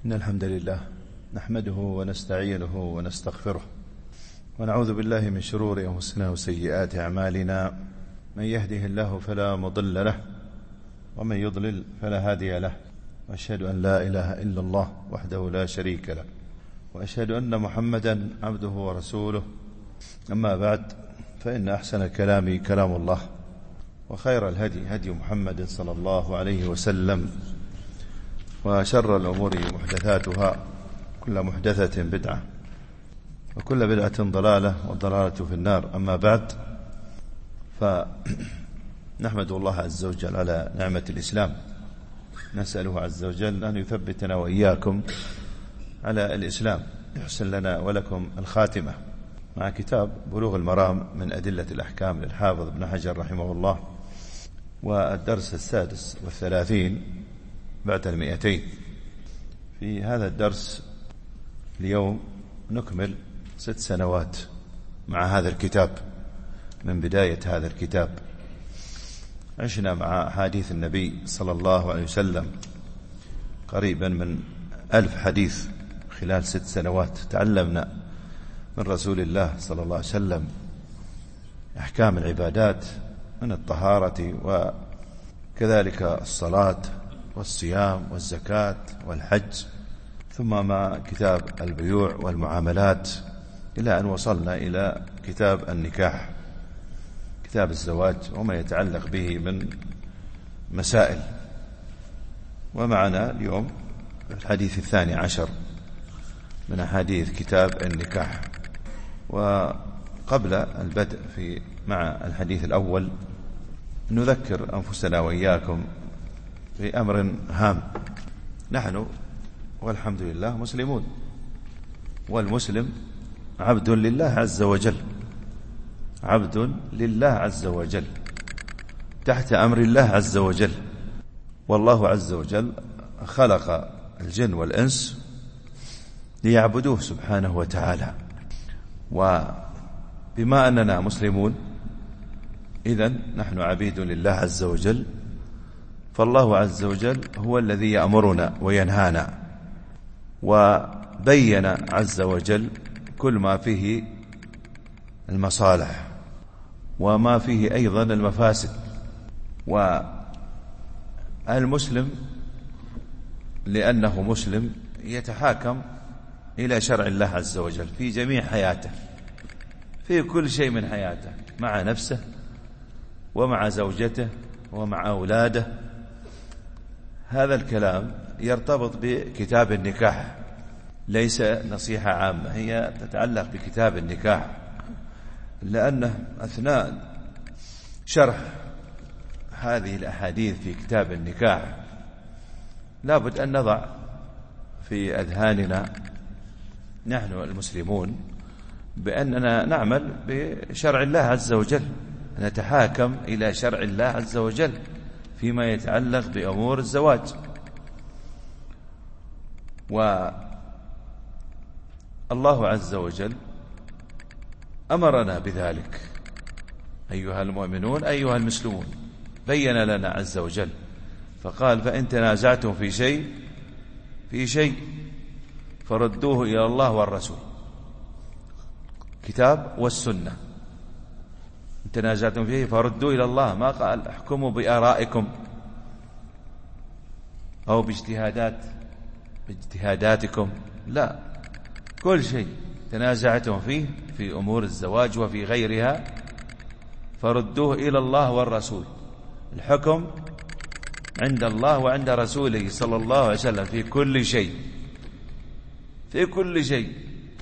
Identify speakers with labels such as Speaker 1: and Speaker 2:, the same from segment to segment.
Speaker 1: إن الحمد لله نحمده ونستعينه ونستغفره ونعوذ بالله من شرور أنفسنا وسيئات أعمالنا. من يهده الله فلا مضل له ومن يضلل فلا هادي له، وأشهد أن لا إله إلا الله وحده لا شريك له، وأشهد أن محمدا عبده ورسوله. أما بعد، فإن أحسن الكلام كلام الله، وخير الهدي هدي محمد صلى الله عليه وسلم، وشر الأمور محدثاتها، كل محدثة بدعة، وكل بدعة ضلالة، والضلالة في النار. أما بعد، فنحمد الله عز وجل على نعمة الإسلام، نسأله عز وجل أن يثبتنا وإياكم على الإسلام، يحسن لنا ولكم الخاتمة، مع كتاب بلوغ المرام من أدلة الأحكام للحافظ ابن حجر رحمه الله، والدرس 36 بعد 200. في هذا الدرس اليوم نكمل 6 سنوات مع هذا الكتاب. من بداية هذا الكتاب عشنا مع حديث النبي صلى الله عليه وسلم قريبا من 1000 حديث خلال 6 سنوات. تعلمنا من رسول الله صلى الله عليه وسلم أحكام العبادات من الطهارة، وكذلك الصلاة والصيام والزكاة والحج، ثم مع كتاب البيوع والمعاملات، إلى أن وصلنا إلى كتاب النكاح، كتاب الزواج وما يتعلق به من مسائل. ومعنا اليوم الحديث 12 من أحاديث كتاب النكاح. وقبل البدء مع الحديث الأول، نذكر أنفسنا وإياكم بأمر هام. نحن والحمد لله مسلمون، والمسلم عبد لله عز وجل، عبد لله عز وجل، تحت أمر الله عز وجل. والله عز وجل خلق الجن والإنس ليعبدوه سبحانه وتعالى. وبما أننا مسلمون، إذن نحن عبيد لله عز وجل، فالله عز وجل هو الذي يأمرنا وينهانا، وبين عز وجل كل ما فيه المصالح وما فيه أيضا المفاسد. والمسلم لأنه مسلم يتحاكم إلى شرع الله عز وجل في جميع حياته، في كل شيء من حياته، مع نفسه ومع زوجته ومع أولاده. هذا الكلام يرتبط بكتاب النكاح، ليس نصيحة عامة، هي تتعلق بكتاب النكاح، لأنه أثناء شرح هذه الأحاديث في كتاب النكاح لابد أن نضع في أذهاننا نحن المسلمون بأننا نعمل بشرع الله عز وجل، نتحاكم إلى شرع الله عز وجل فيما يتعلق بأمور الزواج. والله عز وجل أمرنا بذلك، أيها المؤمنون أيها المسلمون، بين لنا عز وجل فقال: فإن تنازعتم في شيء فردوه إلى الله والرسول، كتاب والسنة. إن تنازعتم فيه فردوه إلى الله، ما قال احكموا بآرائكم أو باجتهاداتكم، لا، كل شيء تنازعتم فيه في أمور الزواج وفي غيرها فردوه إلى الله والرسول. الحكم عند الله وعند رسوله صلى الله عليه وسلم في كل شيء، في كل شيء.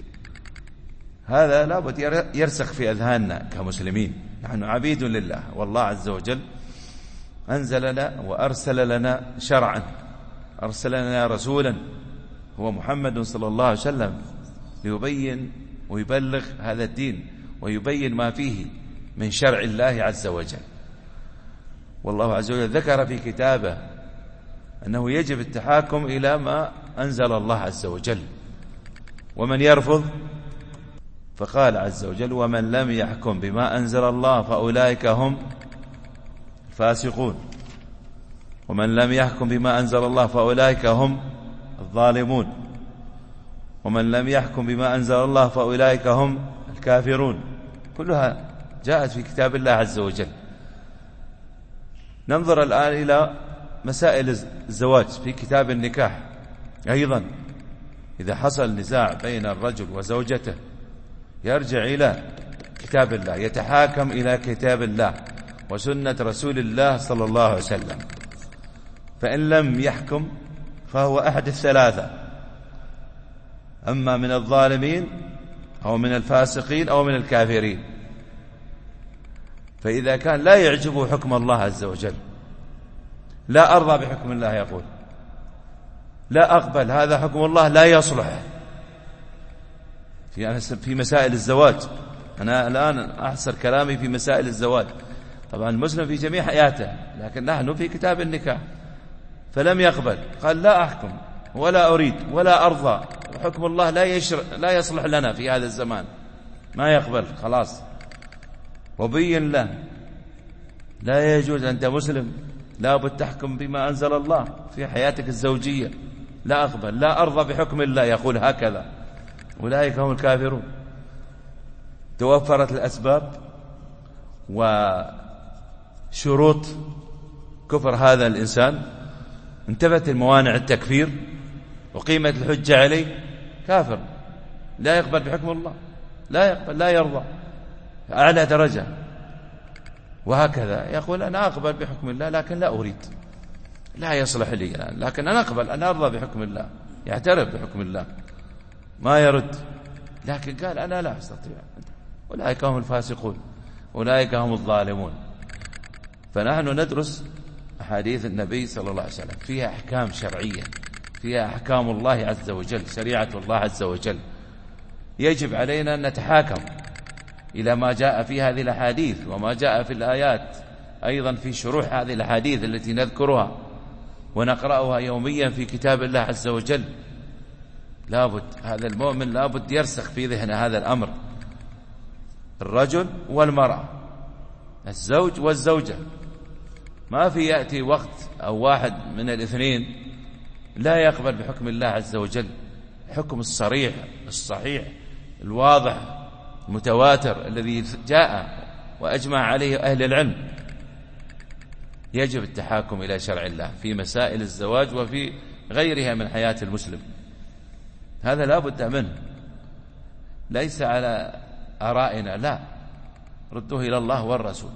Speaker 1: هذا لابد يرسخ في أذهاننا كمسلمين. نحن عبيد لله، والله عز وجل أنزل لنا وأرسل لنا شرعا، أرسل لنا رسولا هو محمد صلى الله عليه وسلم، ليبين ويبلغ هذا الدين ويبين ما فيه من شرع الله عز وجل. والله عز وجل ذكر في كتابه أنه يجب التحاكم إلى ما أنزل الله عز وجل، ومن يرفض فقال عز وجل: ومن لم يحكم بما أنزل الله فأولئك هم الفاسقون، ومن لم يحكم بما أنزل الله فأولئك هم الظالمون، ومن لم يحكم بما أنزل الله فأولئك هم الكافرون. كلها جاءت في كتاب الله عز وجل. ننظر الآن إلى مسائل الزواج في كتاب النكاح. أيضا إذا حصل نزاع بين الرجل وزوجته يرجع إلى كتاب الله، يتحاكم إلى كتاب الله وسنة رسول الله صلى الله عليه وسلم. فإن لم يحكم فهو أحد الثلاثة: أما من الظالمين أو من الفاسقين أو من الكافرين. فإذا كان لا يعجبه حكم الله عز وجل، لا أرضى بحكم الله، يقول لا أقبل هذا حكم الله، لا يصلح في مسائل الزواج. أنا الآن أحصر كلامي في مسائل الزواج. طبعا المسلم في جميع حياته، لكن نحن في كتاب النكاح. فلم يقبل، قال لا أحكم ولا أريد ولا أرضى، وحكم الله لا يصلح لنا في هذا الزمان، ما يقبل، خلاص. وبين له لا يجوز، أنت مسلم لا بد تحكم بما أنزل الله في حياتك الزوجية. لا أقبل، لا أرضى بحكم الله، يقول هكذا، أولئك هم الكافرون. توفرت الأسباب وشروط كفر هذا الإنسان، انتبهت الموانع التكفير وقيمة الحجة عليه، كافر لا يقبل بحكم الله، لا يقبل، لا يرضى، أعلى درجة. وهكذا يقول أنا أقبل بحكم الله لكن لا أريد، لا يصلح لي الآن، لكن أنا أقبل، أنا أرضى بحكم الله، يعترف بحكم الله، ما يرد، لكن قال أنا لا أستطيع. أولئك هم الفاسقون، أولئك هم الظالمون. فنحن ندرس أحاديث النبي صلى الله عليه وسلم، فيها أحكام شرعية، فيها أحكام الله عز وجل، شريعة الله عز وجل. يجب علينا أن نتحاكم إلى ما جاء في هذه الأحاديث وما جاء في الآيات، أيضا في شروح هذه الأحاديث التي نذكرها ونقرأها يوميا في كتاب الله عز وجل. لابد هذا المؤمن لابد يرسخ في ذهنه هذا الأمر. الرجل والمرأة، الزوج والزوجة، ما في يأتي وقت أو واحد من الاثنين لا يقبل بحكم الله عز وجل، حكم الصريح الصحيح الواضح المتواتر الذي جاء وأجمع عليه أهل العلم. يجب التحاكم إلى شرع الله في مسائل الزواج وفي غيرها من حياة المسلم، هذا لا بد منه، ليس على آرائنا، لا، ردوه إلى الله والرسول.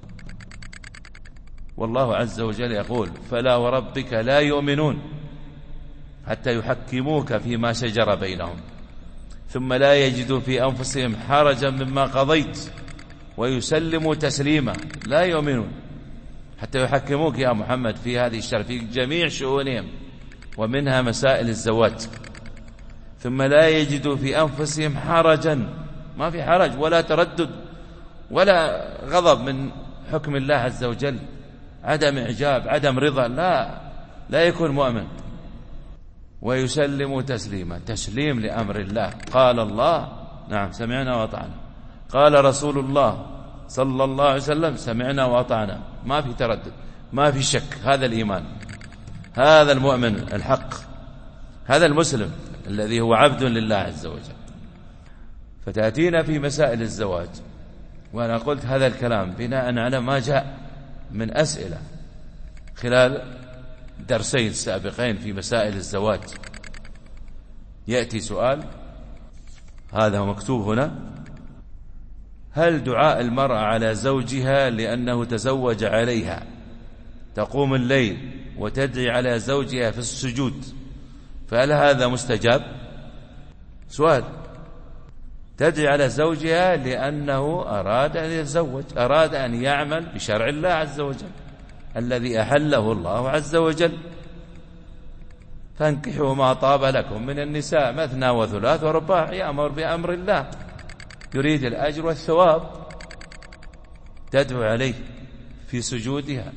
Speaker 1: والله عز وجل يقول فلا وربك لا يؤمنون حتى يحكموك فيما شجر بينهم ثم لا يجدوا في أنفسهم حرجا مما قضيت ويسلموا تسليما. لا يؤمنون حتى يحكموك يا محمد في هذه الشرع في جميع شؤونهم، ومنها مسائل الزواج. ثم لا يجدوا في أنفسهم حرجا، ما في حرج ولا تردد ولا غضب من حكم الله عز وجل، عدم إعجاب، عدم رضا، لا يكون مؤمن. ويسلموا تسليما، تسليم لأمر الله. قال الله نعم سمعنا وأطعنا، قال رسول الله صلى الله عليه وسلم سمعنا وأطعنا، ما في تردد، ما في شك. هذا الإيمان، هذا المؤمن الحق، هذا المسلم الذي هو عبد لله عز وجل. فتأتينا في مسائل الزواج، وأنا قلت هذا الكلام بناء على ما جاء من أسئلة خلال درسين سابقين في مسائل الزواج. يأتي سؤال، هذا هو مكتوب هنا: هل دعاء المرأة على زوجها لأنه تزوج عليها تقوم الليل وتدعي على زوجها في السجود، فهل هذا مستجاب؟ سؤال، تدعي على زوجها لأنه أراد أن يتزوج، أراد أن يعمل بشرع الله عز وجل الذي أحله الله عز وجل. فانكحوا ما طاب لكم من النساء مثنى وثلاث ورباع، يأمر بأمر الله، يريد الأجر والثواب. تدعو عليه في سجودها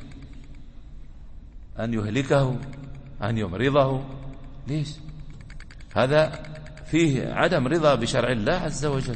Speaker 1: أن يهلكه، أن يمرضه، ليش؟ هذا فيه عدم رضا بشرع الله عز وجل.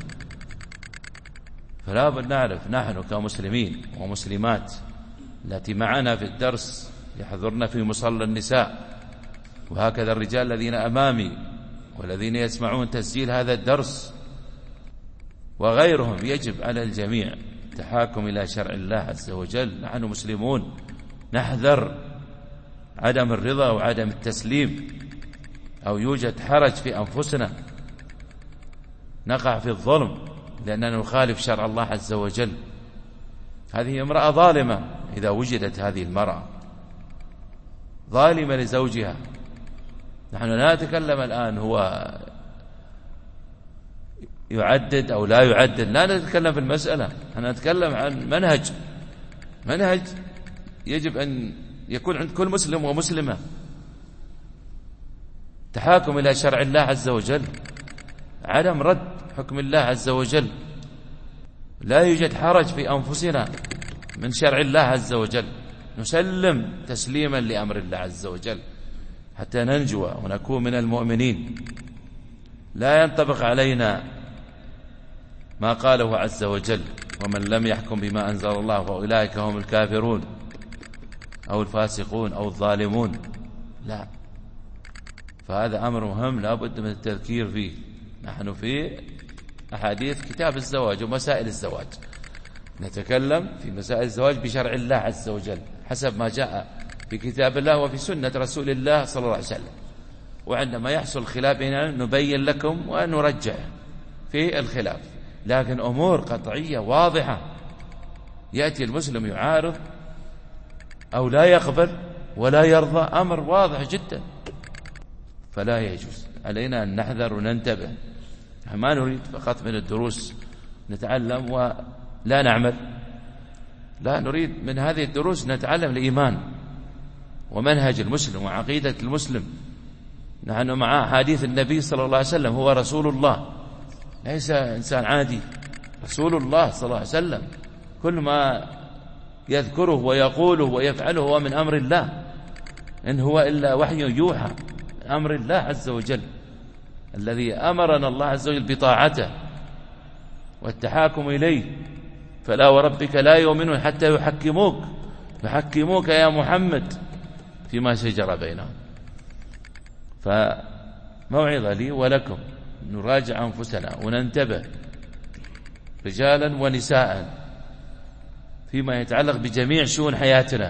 Speaker 1: فلا بد نعرف نحن كمسلمين ومسلمات التي معنا في الدرس يحضرن في مصلى النساء،
Speaker 2: وهكذا الرجال الذين أمامي والذين يسمعون تسجيل هذا الدرس وغيرهم، يجب على الجميع التحاكم إلى شرع الله عز وجل. نحن مسلمون، نحذر عدم الرضا وعدم التسليم، أو يوجد حرج في أنفسنا نقع في الظلم لأننا نخالف شرع الله عز وجل. هذه امرأة ظالمة، إذا وجدت هذه المرأة ظالمة لزوجها، نحن لا نتكلم الآن هو يعدد أو لا يعدد، لا نتكلم في المسألة، نحن نتكلم عن منهج يجب أن يكون عند كل مسلم ومسلمة، تحاكم إلى شرع الله عز وجل، عدم رد حكم الله عز وجل. لا يوجد حرج في أنفسنا من شرع الله عز وجل، نسلم تسليما لأمر الله عز وجل حتى ننجو ونكون من المؤمنين. لا ينطبق علينا ما قاله عز وجل: ومن لم يحكم بما أنزل الله فأولئك هم الكافرون أو الفاسقون أو الظالمون. لا، فهذا أمر مهم لا بد من التذكير فيه. نحن في أحاديث كتاب الزواج ومسائل الزواج، نتكلم في مسائل الزواج بشرع الله عز وجل حسب ما جاء في كتاب الله وفي سنة رسول الله صلى الله عليه وسلم. وعندما يحصل خلاف بيننا نبين لكم ونرجع في الخلاف، لكن أمور قطعية واضحة يأتي المسلم يعارض أو لا يقبل ولا يرضى، أمر واضح جدا، فلا يجوز. علينا أن نحذر وننتبه. ما نريد فقط من الدروس نتعلم ولا نعمل، لا، نريد من هذه الدروس نتعلم الإيمان ومنهج المسلم وعقيدة المسلم. نحن مع حديث النبي صلى الله عليه وسلم، هو رسول الله، ليس إنسان عادي، رسول الله صلى الله عليه وسلم. كل ما يذكره ويقوله ويفعله هو من أمر الله، إن هو إلا وحي يوحى من أمر الله عز وجل، الذي أمرنا الله عز وجل بطاعته والتحاكم إليه. فلا وربك لا يؤمنون حتى يحكموك يا محمد فيما شجر بينهم. فموعظة لي ولكم، نراجع أنفسنا وننتبه رجالا ونساء فيما يتعلق بجميع شؤون حياتنا،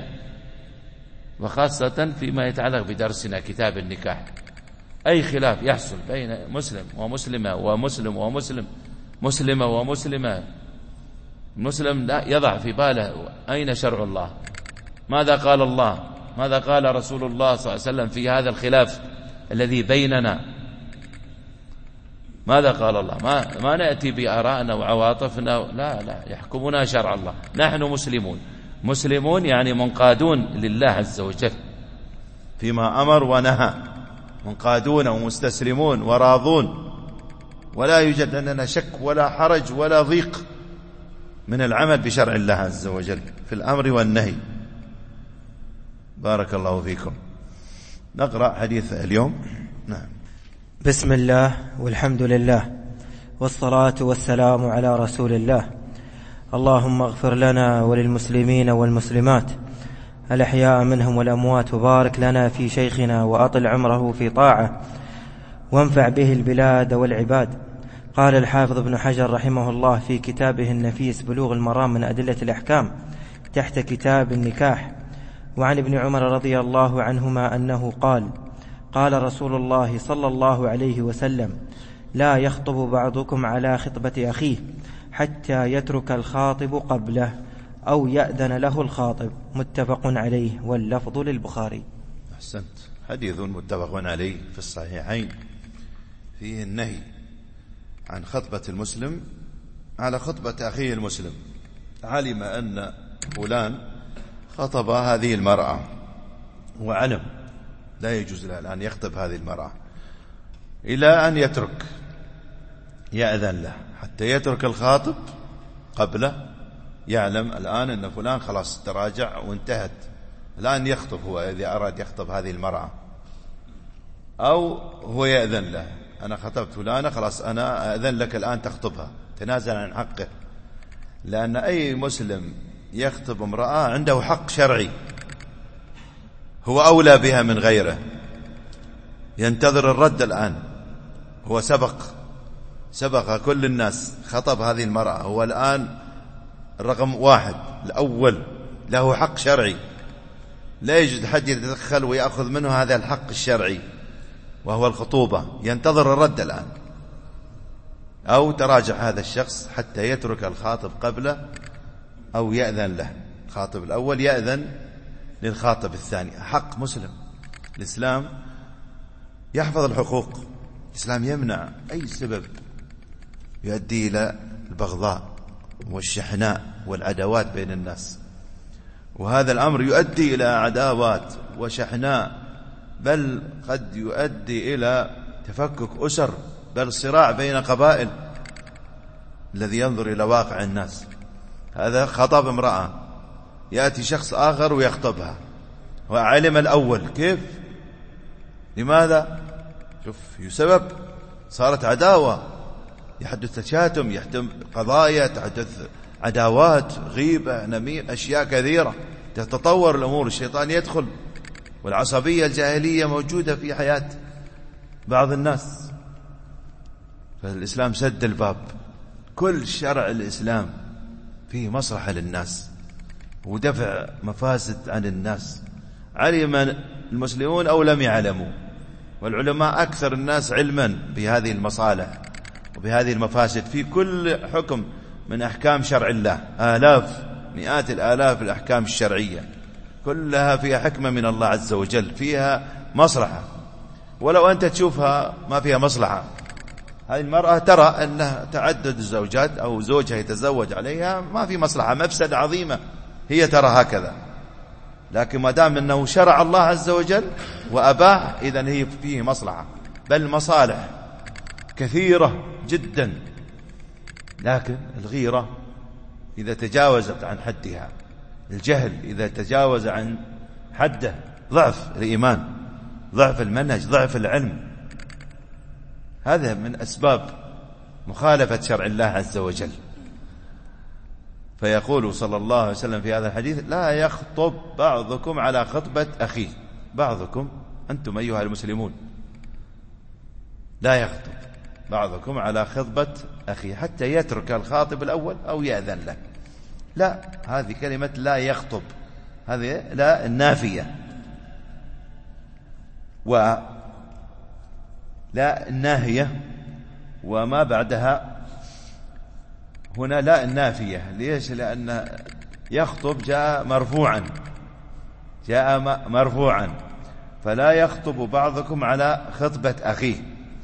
Speaker 2: وخاصة فيما يتعلق بدرسنا كتاب النكاح. أي خلاف يحصل بين مسلم ومسلمة ومسلم ومسلم، مسلمة ومسلمة، المسلم لا يضع في باله أين شرع الله، ماذا قال الله، ماذا قال رسول الله صلى الله عليه وسلم في هذا الخلاف الذي بيننا، ماذا قال الله. ما نأتي بآرائنا وعواطفنا، لا، يحكمنا شرع الله. نحن مسلمون يعني منقادون لله عز وجل
Speaker 1: فيما أمر ونهى، منقادون ومستسلمون وراضون، ولا يوجد لنا شك ولا حرج ولا ضيق من العمل بشرع الله عز وجل في الأمر والنهي. بارك الله فيكم. نقرأ حديث اليوم. نعم.
Speaker 3: بسم الله والحمد لله والصلاة والسلام على رسول الله. اللهم اغفر لنا وللمسلمين والمسلمات الأحياء منهم والأموات، وبارك لنا في شيخنا وأطل عمره في طاعة، وانفع به البلاد والعباد. قال الحافظ ابن حجر رحمه الله في كتابه النفيس بلوغ المرام من أدلة الأحكام تحت كتاب النكاح: وعن ابن عمر رضي الله عنهما أنه قال: قال رسول الله صلى الله عليه وسلم: لا يخطب بعضكم على خطبة أخيه حتى يترك الخاطب قبله أو يأذن له الخاطب. متفق عليه، واللفظ للبخاري.
Speaker 1: أحسنت. حديث متفق عليه في الصحيحين فيه النهي عن خطبة المسلم على خطبة أخيه المسلم. علم أن فلان خطب هذه المرأة وعلم لا يجوز له الآن يخطب هذه المرأة إلى أن يأذن له حتى يترك الخاطب قبله. يعلم الآن أن فلان خلاص تراجع وانتهت، الآن يخطب هو إذا أراد يخطب هذه المرأة، أو هو يأذن له: أنا خطبت فلانة، خلاص أنا أذن لك الآن تخطبها، تنازل عن حقه. لأن أي مسلم يخطب امرأة عنده حق شرعي، هو أولى بها من غيره، ينتظر الرد الآن. هو سبق كل الناس، خطب هذه المرأة، هو الآن رقم 1 الأول، له حق شرعي، لا يوجد حد يتدخل ويأخذ منه هذا الحق الشرعي وهو الخطوبة. ينتظر الرد الآن، أو تراجع هذا الشخص حتى يترك الخاطب قبله أو يأذن له. الخاطب الأول يأذن للخاطب الثاني. حق مسلم. الإسلام يحفظ الحقوق. الإسلام يمنع أي سبب يؤدي إلى البغضاء والشحناء والعداوات بين الناس، وهذا الأمر يؤدي إلى عداوات وشحناء، بل قد يؤدي إلى تفكك أسر، بل صراع بين قبائل. الذي ينظر إلى واقع الناس، هذا خطب امرأة، يأتي شخص آخر ويخطبها، وعلم الأول كيف، لماذا؟ شوف سبب، صارت عداوة، يحدث تشاتم، يحدث قضايا، تحدث عداوات، غيبة، نميم، أشياء كثيرة، تتطور الأمور، الشيطان يدخل، والعصبية الجاهلية موجودة في حياة بعض الناس. فالإسلام سد الباب. كل شرع الإسلام فيه مصلحة للناس ودفع مفاسد عن الناس، علم المسلمون أو لم يعلموا، والعلماء أكثر الناس علما بهذه المصالح وبهذه المفاسد في كل حكم من أحكام شرع الله. آلاف، مئات الآلاف الأحكام الشرعية كلها فيها حكمة من الله عز وجل، فيها مصلحة. ولو أنت تشوفها ما فيها مصلحة، هذه المرأة ترى أنها تعدد الزوجات أو زوجها يتزوج عليها ما في مصلحة، مفسدة عظيمة، هي ترى هكذا. لكن ما دام أنه شرع الله عز وجل وأباح، إذن هي فيه مصلحة، بل مصالح كثيرة جدا. لكن الغيرة إذا تجاوزت عن حدها، الجهل إذا تجاوز عن حده، ضعف الإيمان، ضعف المنهج، ضعف العلم، هذا من أسباب مخالفة شرع الله عز وجل. فيقول صلى الله عليه وسلم في هذا الحديث: لا يخطب بعضكم على خطبة أخيه. بعضكم أنتم أيها المسلمون، لا يخطب بعضكم على خطبة أخيه حتى يترك الخاطب الأول أو يأذن له. لا، هذه كلمة لا يخطب، هذه لا النافية، ولا الناهية، وما بعدها هنا لا النافية. ليش؟ لأن يخطب جاء مرفوعا، فلا يخطب بعضكم على خطبة أخيه.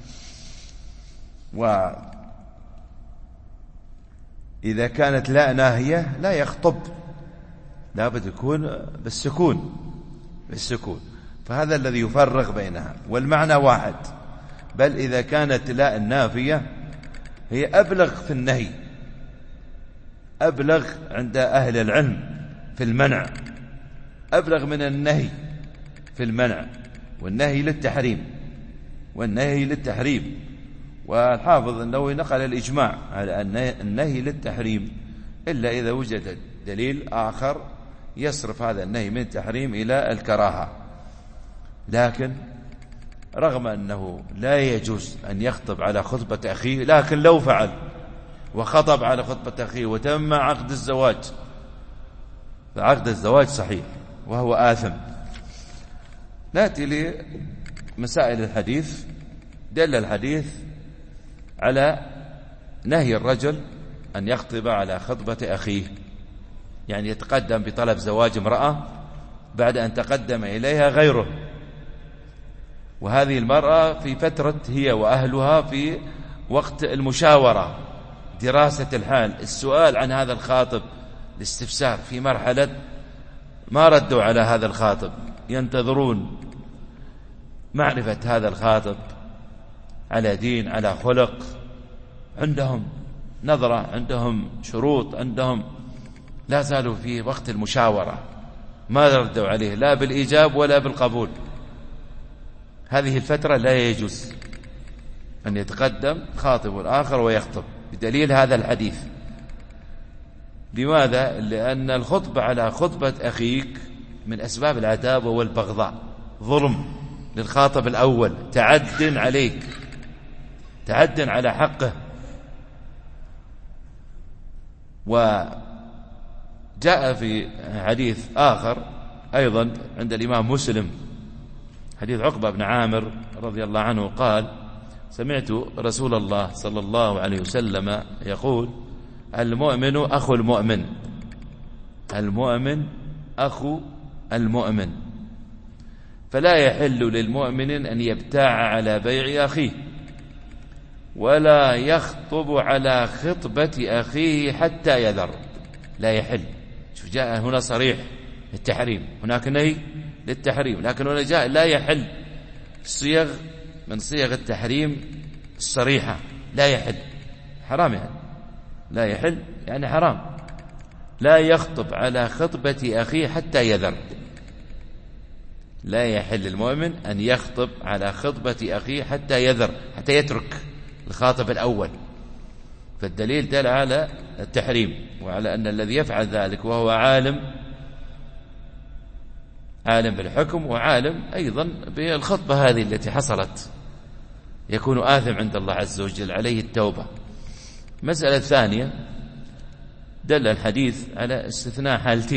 Speaker 1: وإذا كانت لا ناهية لا يخطب، لا بد يكون بالسكون، فهذا الذي يفرق بينها، والمعنى واحد. بل إذا كانت لا النافية هي أبلغ في النهي، أبلغ عند أهل العلم في المنع، أبلغ من النهي في المنع، والنهي للتحريم. والحافظ النووي نقل الإجماع على أن النهي للتحريم، إلا إذا وجد دليل آخر يصرف هذا النهي من التحريم إلى الكراهة. لكن رغم أنه لا يجوز أن يخطب على خطبة أخيه، لكن لو فعل وخطب على خطبة أخيه وتم عقد الزواج، فعقد الزواج صحيح وهو آثم. نأتي لمسائل الحديث. دل الحديث على نهي الرجل أن يخطب على خطبة أخيه، يعني يتقدم بطلب زواج امرأة بعد أن تقدم إليها غيره، وهذه المرأة في فترة هي وأهلها في وقت المشاورة، دراسة الحال، السؤال عن هذا الخاطب، الاستفسار، في مرحلة ما ردوا على هذا الخاطب، ينتظرون معرفة هذا الخاطب على دين، على خلق، عندهم نظرة، عندهم شروط، عندهم، لا زالوا في وقت المشاورة، ما ردوا عليه لا بالإيجاب ولا بالقبول. هذه الفترة لا يجوز أن يتقدم خاطب الآخر ويخطب، بدليل هذا الحديث. لماذا؟ لأن الخطبة على خطبة أخيك من أسباب العداوة والبغضاء، ظلم
Speaker 2: للخاطب الأول، تعد عليك، تعد على حقه. وجاء في حديث آخر أيضا عند الإمام مسلم، حديث عقبة بن عامر رضي الله عنه قال: سمعت رسول الله صلى الله عليه وسلم يقول: المؤمن أخو المؤمن، المؤمن أخو المؤمن، فلا يحل للمؤمن أن يبتاع على بيع أخيه، ولا يخطب على خطبة أخيه حتى يذر. لا يحل. شوف، جاء هنا صريح للتحريم، هناك نهي للتحريم، لكن هنا جاء لا يحل، صيغ من صيغ التحريم الصريحة. لا يحل، حرام يعني، لا يحل يعني حرام. لا يخطب على خطبة أخيه حتى يذر. لا يحل المؤمن أن يخطب على خطبة أخيه حتى يذر، حتى يترك الخاطب الأول. فالدليل دل على التحريم، وعلى أن الذي يفعل ذلك وهو عالم بالحكم، وعالم أيضا بالخطبة هذه التي حصلت، يكون آثم عند الله عز وجل، عليه التوبة. مسألة ثانية، دل الحديث على استثناء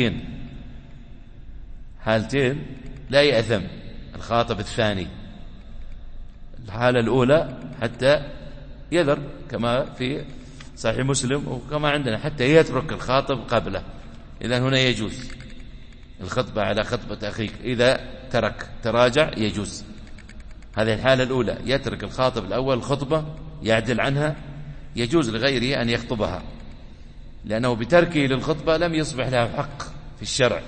Speaker 2: حالتين لا يأثم الخاطب الثاني. الحالة الأولى حتى يذر، كما في صحيح مسلم وكما عندنا، حتى يترك الخاطب قبله. إذن هنا يجوز الخطبة على خطبة أخيك، إذا تراجع يجوز. هذه الحالة الأولى، يترك الخاطب الأول الخطبة، يعدل عنها، يجوز لغيره أن يخطبها، لأنه بتركه للخطبة لم يصبح له حق في الشرع.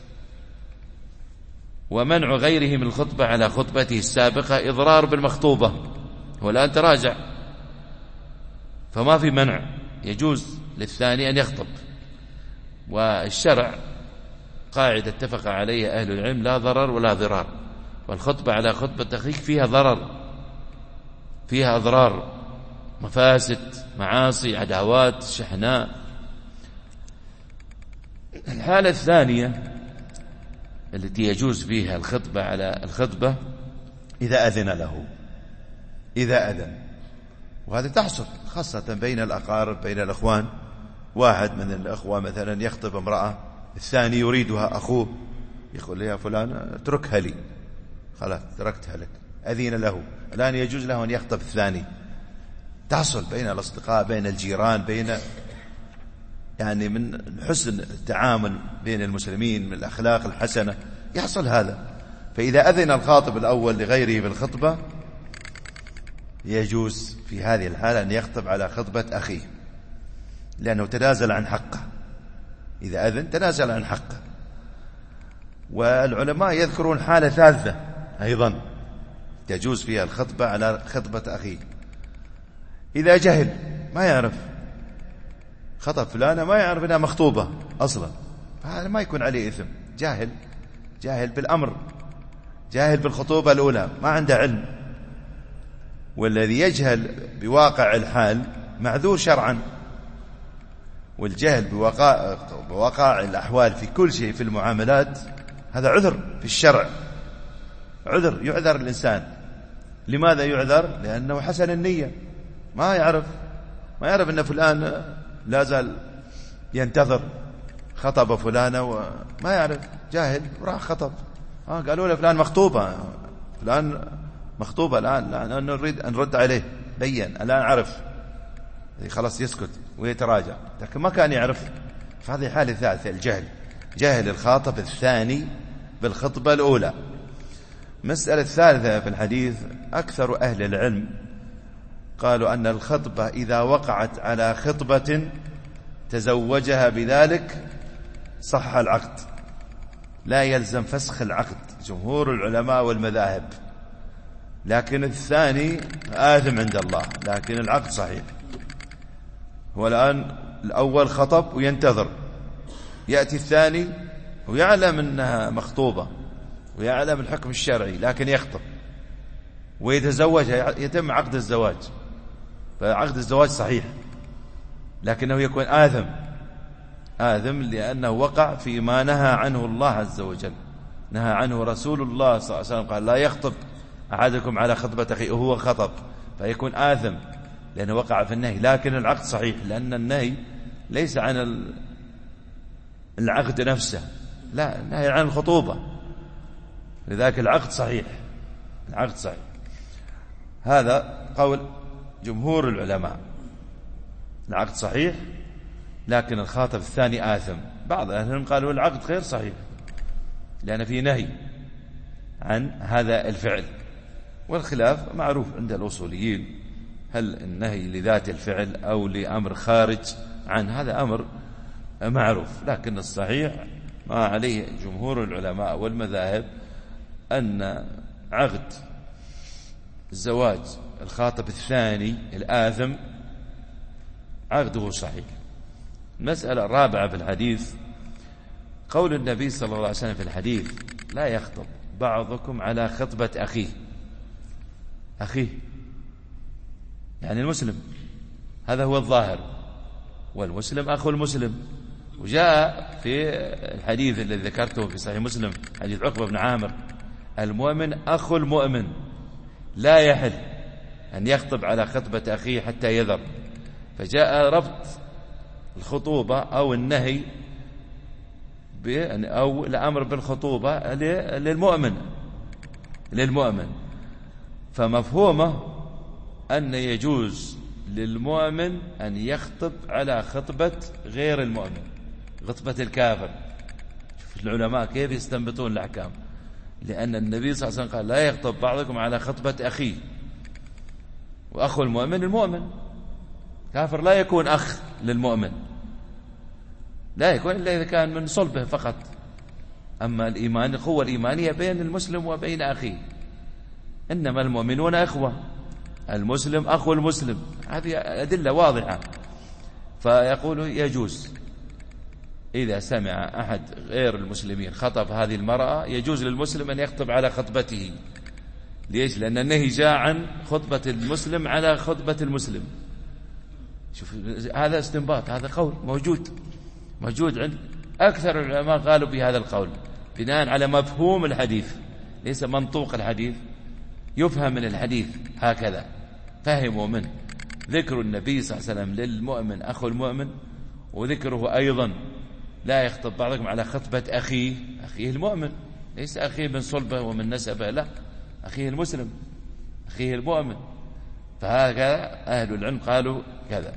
Speaker 2: ومنع غيره من الخطبة على خطبته السابقة إضرار بالمخطوبة، والآن تراجع، فما في منع، يجوز للثاني أن يخطب. والشرع قاعدة اتفق عليها أهل العلم: لا ضرر ولا ضرار. والخطبة على خطبة أخيك فيها ضرر، فيها أضرار، مفاسد، معاصي، عداوات، شحناء. الحالة الثانية التي يجوز فيها الخطبة على الخطبة
Speaker 1: إذا أذن له، إذا أذن، وهذا تحصل خاصة بين الأقارب، بين الأخوان. واحد من الأخوة مثلا يخطب امرأة، الثاني يريدها أخوه، يقول: يا فلان اتركها لي، خلاص تركتها لك، أذن له. الآن يجوز له أن يخطب الثاني. تحصل بين الأصدقاء، بين الجيران، بين يعني من حسن التعامل بين المسلمين، من الأخلاق الحسنة يحصل هذا. فإذا أذن الخاطب الأول لغيره بالخطبة، يجوز في هذه الحالة أن يخطب على خطبة أخيه، لأنه تنازل عن حقه. إذا أذن تنازل عن حقه. والعلماء يذكرون حالة ثالثة أيضا يجوز فيها الخطبة على خطبة أخيه: إذا جهل، ما يعرف، خطب فلانة ما يعرف أنها مخطوبة أصلا، فهذا ما يكون عليه إثم. جاهل بالأمر، جاهل بالخطوبة الأولى، ما عنده علم. والذي يجهل بواقع الحال معذور شرعا. والجهل بواقع الأحوال في كل شيء في المعاملات هذا عذر في الشرع، عذر يعذر الإنسان. لماذا يعذر؟ لأنه حسن النية، ما يعرف أن فلان لا زال ينتظر خطب فلانة وما يعرف، جاهل وراح خطب. قالوا له فلان مخطوبة، فلان مخطوبة الآن نريد أن نرد عليه، بين الآن عرف، خلاص يسكت ويتراجع، لكن ما كان يعرف. فهذه حالة ثالثة، الجهل، جهل الخاطب الثاني بالخطبة الأولى. مسألة الثالثة في الحديث: أكثر أهل العلم قالوا أن الخطبة إذا وقعت على خطبة تزوجها بذلك صح العقد، لا يلزم فسخ العقد، جمهور العلماء والمذاهب. لكن الثاني آثم عند الله، لكن العقد صحيح. هو الآن الأول خطب وينتظر، يأتي الثاني ويعلم أنها مخطوبة ويعلم الحكم الشرعي، لكن يخطب ويتزوج، يتم عقد الزواج، فعقد الزواج صحيح، لكنه يكون آثم لأنه وقع فيما نهى عنه الله عز وجل، نهى عنه رسول الله صلى الله عليه وسلم، قال: لا يخطب
Speaker 2: أحدكم على خطبة أخيه وهو خطب فيكون آثم لأنه وقع في النهي. لكن العقد صحيح لأن النهي ليس عن العقد نفسه، لا، النهي عن الخطوبة، لذلك العقد صحيح. العقد صحيح. هذا قول جمهور العلماء، العقد صحيح لكن الخاطب الثاني آثم. بعض أهل العلم قالوا العقد غير صحيح لأن فيه نهي عن هذا الفعل، والخلاف معروف عند الأصوليين، هل النهي لذات الفعل أو لأمر خارج عن، هذا أمر معروف. لكن الصحيح ما عليه جمهور العلماء والمذاهب أن عقد الزواج الخاطب الثاني الآثم عقده صحيح. المسألة الرابعة في الحديث قول النبي صلى الله عليه وسلم في الحديث: لا يخطب بعضكم على خطبة أخيه يعني المسلم، هذا هو الظاهر، والمسلم أخو المسلم. وجاء في الحديث الذي ذكرته في صحيح مسلم حديث عقبة بن عامر: المؤمن أخو المؤمن، لا يحل أن يخطب على خطبة أخيه حتى يذر. فجاء ربط الخطوبة أو النهي أو الأمر بالخطوبة للمؤمن، فمفهومه أن يجوز للمؤمن أن يخطب على خطبة غير المؤمن، خطبة الكافر. شوف العلماء كيف يستنبطون الأحكام، لأن النبي صلى الله عليه وسلم قال: لا يخطب بعضكم على خطبة أخيه، وأخو المؤمن كافر لا يكون أخ للمؤمن، لا يكون إلا إذا كان من صلبه فقط. أما الإيمان، الأخوة الإيمانية بين المسلم وبين أخيه، إنما المؤمنون أخوة، المسلم أخو المسلم، هذه أدلة واضحة. فيقول يجوز إذا سمع أحد غير المسلمين خطب هذه المرأة، يجوز للمسلم أن يخطب على خطبته. ليش؟ لأن النهي جاء عن خطبة المسلم على خطبة المسلم. شوف، هذا استنباط، هذا قول موجود عند أكثر العلماء، قالوا بهذا القول بناء على مفهوم الحديث، ليس منطوق الحديث، يفهم من الحديث هكذا، فهموا منه ذكر النبي صلى الله عليه وسلم للمؤمن أخو المؤمن، وذكره أيضا لا يخطب بعضكم على خطبة أخيه المؤمن، ليس أخيه من صلبه ومن نسبه، لا، أخيه المسلم، أخيه المؤمن. فهكذا أهل العلم قالوا كذا.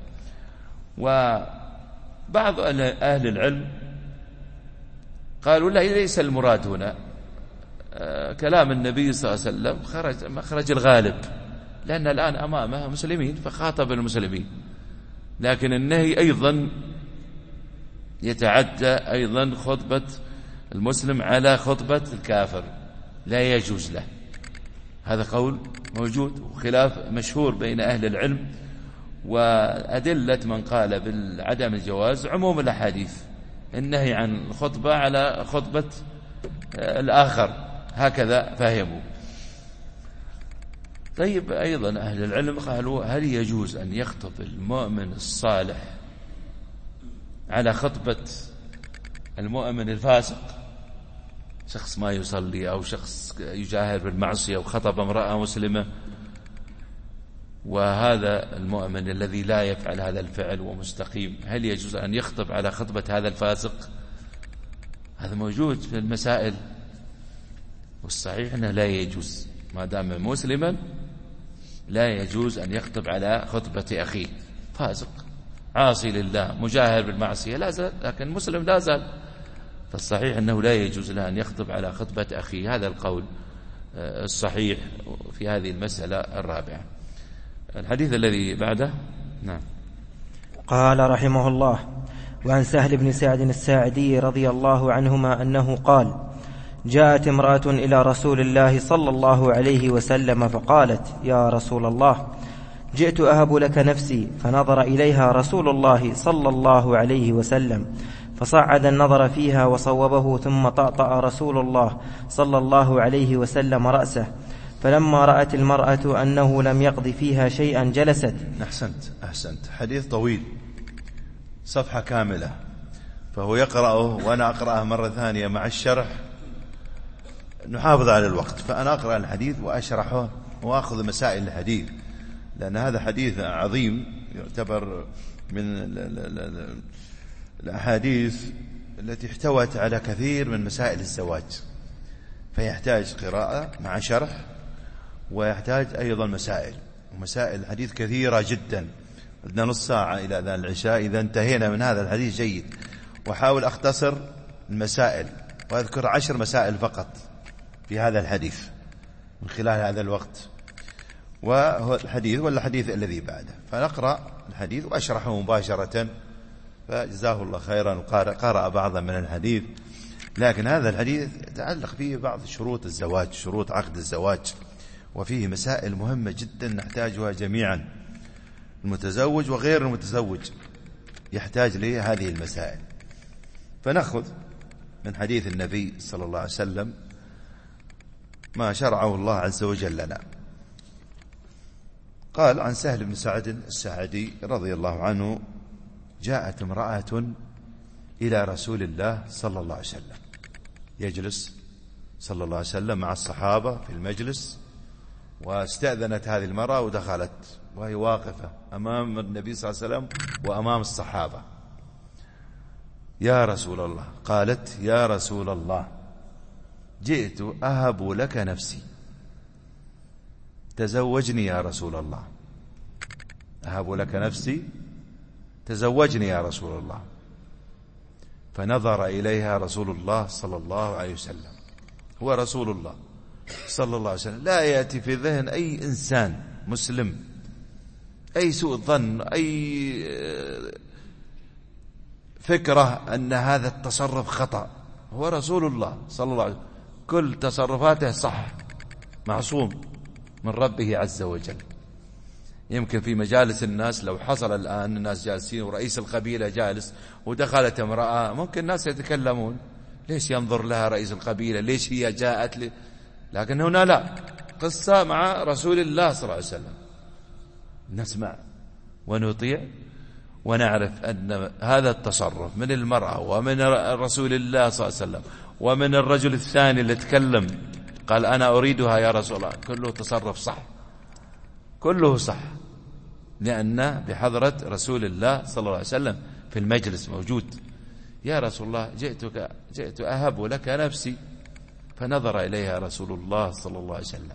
Speaker 2: وبعض أهل العلم قالوا لا، ليس المراد هنا كلام النبي صلى الله عليه وسلم خرج مخرج الغالب، لأن الآن أمامه مسلمين فخاطب المسلمين، لكن النهي أيضا يتعدى أيضا خطبة المسلم على خطبة الكافر، لا يجوز له. هذا قول موجود وخلاف مشهور بين أهل العلم. وأدلة من قال بالعدم الجواز عموم الأحاديث، النهي عن الخطبة على خطبة الآخر، هكذا فهموا. طيب، أيضا أهل العلم قالوا: هل يجوز أن يخطب المؤمن الصالح على خطبة المؤمن الفاسق؟ شخص ما يصلي أو شخص يجاهر بالمعصية وخطب امرأة مسلمة، وهذا المؤمن الذي لا يفعل هذا الفعل ومستقيم، هل يجوز أن يخطب على خطبة هذا الفاسق؟ هذا موجود في المسائل، والصحيح أنه لا يجوز، ما دام مسلما لا يجوز أن يخطب على خطبة أخيه فاسق عاصي لله مجاهر بالمعصية، لا زال، لكن مسلم لا زال. فالصحيح أنه لا يجوز له أن يخطب على خطبة أخيه. هذا القول الصحيح في هذه المسألة الرابعة. الحديث الذي بعده. نعم.
Speaker 3: قال رحمه الله: وعن سهل بن سعد الساعدي رضي الله عنهما أنه قال: جاءت امرأة إلى رسول الله صلى الله عليه وسلم فقالت: يا رسول الله، جئت أهب لك نفسي. فنظر إليها رسول الله صلى الله عليه وسلم فصعد النظر فيها وصوبه، ثم طأطأ رسول الله صلى الله عليه وسلم رأسه. فلما رأت المرأة أنه لم يقض فيها شيئا جلست.
Speaker 1: أحسنت. حديث طويل، صفحة كاملة، فهو يقرأه وأنا أقرأه مرة ثانية مع الشرح نحافظ على الوقت، فأنا أقرأ الحديث وأشرحه وأخذ مسائل الحديث، لأن هذا حديث عظيم يعتبر من الأحاديث التي احتوت على كثير من مسائل الزواج، فيحتاج قراءة مع شرح، ويحتاج أيضا مسائل، ومسائل الحديث كثيرة جدا. عندنا نص ساعة إلى أذان العشاء، إذا انتهينا من هذا الحديث جيد. وحاول أختصر المسائل وأذكر 10 مسائل فقط في هذا الحديث من خلال هذا الوقت، وهو الحديث والحديث الذي بعده. فنقرأ الحديث وأشرحه مباشرة، فجزاه الله خيرا. قرأ بعضا من الحديث، لكن هذا الحديث يتعلق فيه بعض شروط الزواج، شروط عقد الزواج، وفيه مسائل مهمة جدا نحتاجها جميعا، المتزوج وغير المتزوج يحتاج لهذه المسائل. فنأخذ من حديث النبي صلى الله عليه وسلم ما شرعه الله عز وجل لنا. قال عن سهل بن سعد الساعدي رضي الله عنه: جاءت امرأة إلى رسول الله صلى الله عليه وسلم، يجلس صلى الله عليه وسلم مع الصحابة في المجلس، واستأذنت هذه المرأة ودخلت، وهي واقفة أمام النبي صلى الله عليه وسلم وأمام الصحابة. يا رسول الله، قالت: يا رسول الله، جئت أهب لك نفسي، تزوجني يا رسول الله. أهب لك نفسي، تزوجني يا رسول الله. فنظر إليها رسول الله صلى الله عليه وسلم. هو رسول الله صلى الله عليه وسلم لا يأتي في ذهن أي إنسان مسلم أي سوء ظن، أي فكرة أن هذا التصرف خطأ. هو رسول الله صلى الله عليه وسلم كل تصرفاته صح، معصوم من ربه عز وجل. يمكن في مجالس الناس لو حصل الآن الناس جالسين ورئيس القبيلة جالس ودخلت امرأة، ممكن الناس يتكلمون: ليش ينظر لها رئيس القبيلة؟ ليش هي جاءت لكن هنا لا، قصة مع رسول الله صلى الله عليه وسلم. نسمع ونطيع ونعرف أن هذا التصرف من المرأة ومن رسول الله صلى الله عليه وسلم ومن الرجل الثاني اللي تكلم قال أنا أريدها يا رسول الله، كله تصرف صح، كله صح، لأن بحضرة رسول الله صلى الله عليه وسلم في المجلس موجود. يا رسول الله، جئت أهب لك نفسي. فنظر إليها رسول الله صلى الله عليه وسلم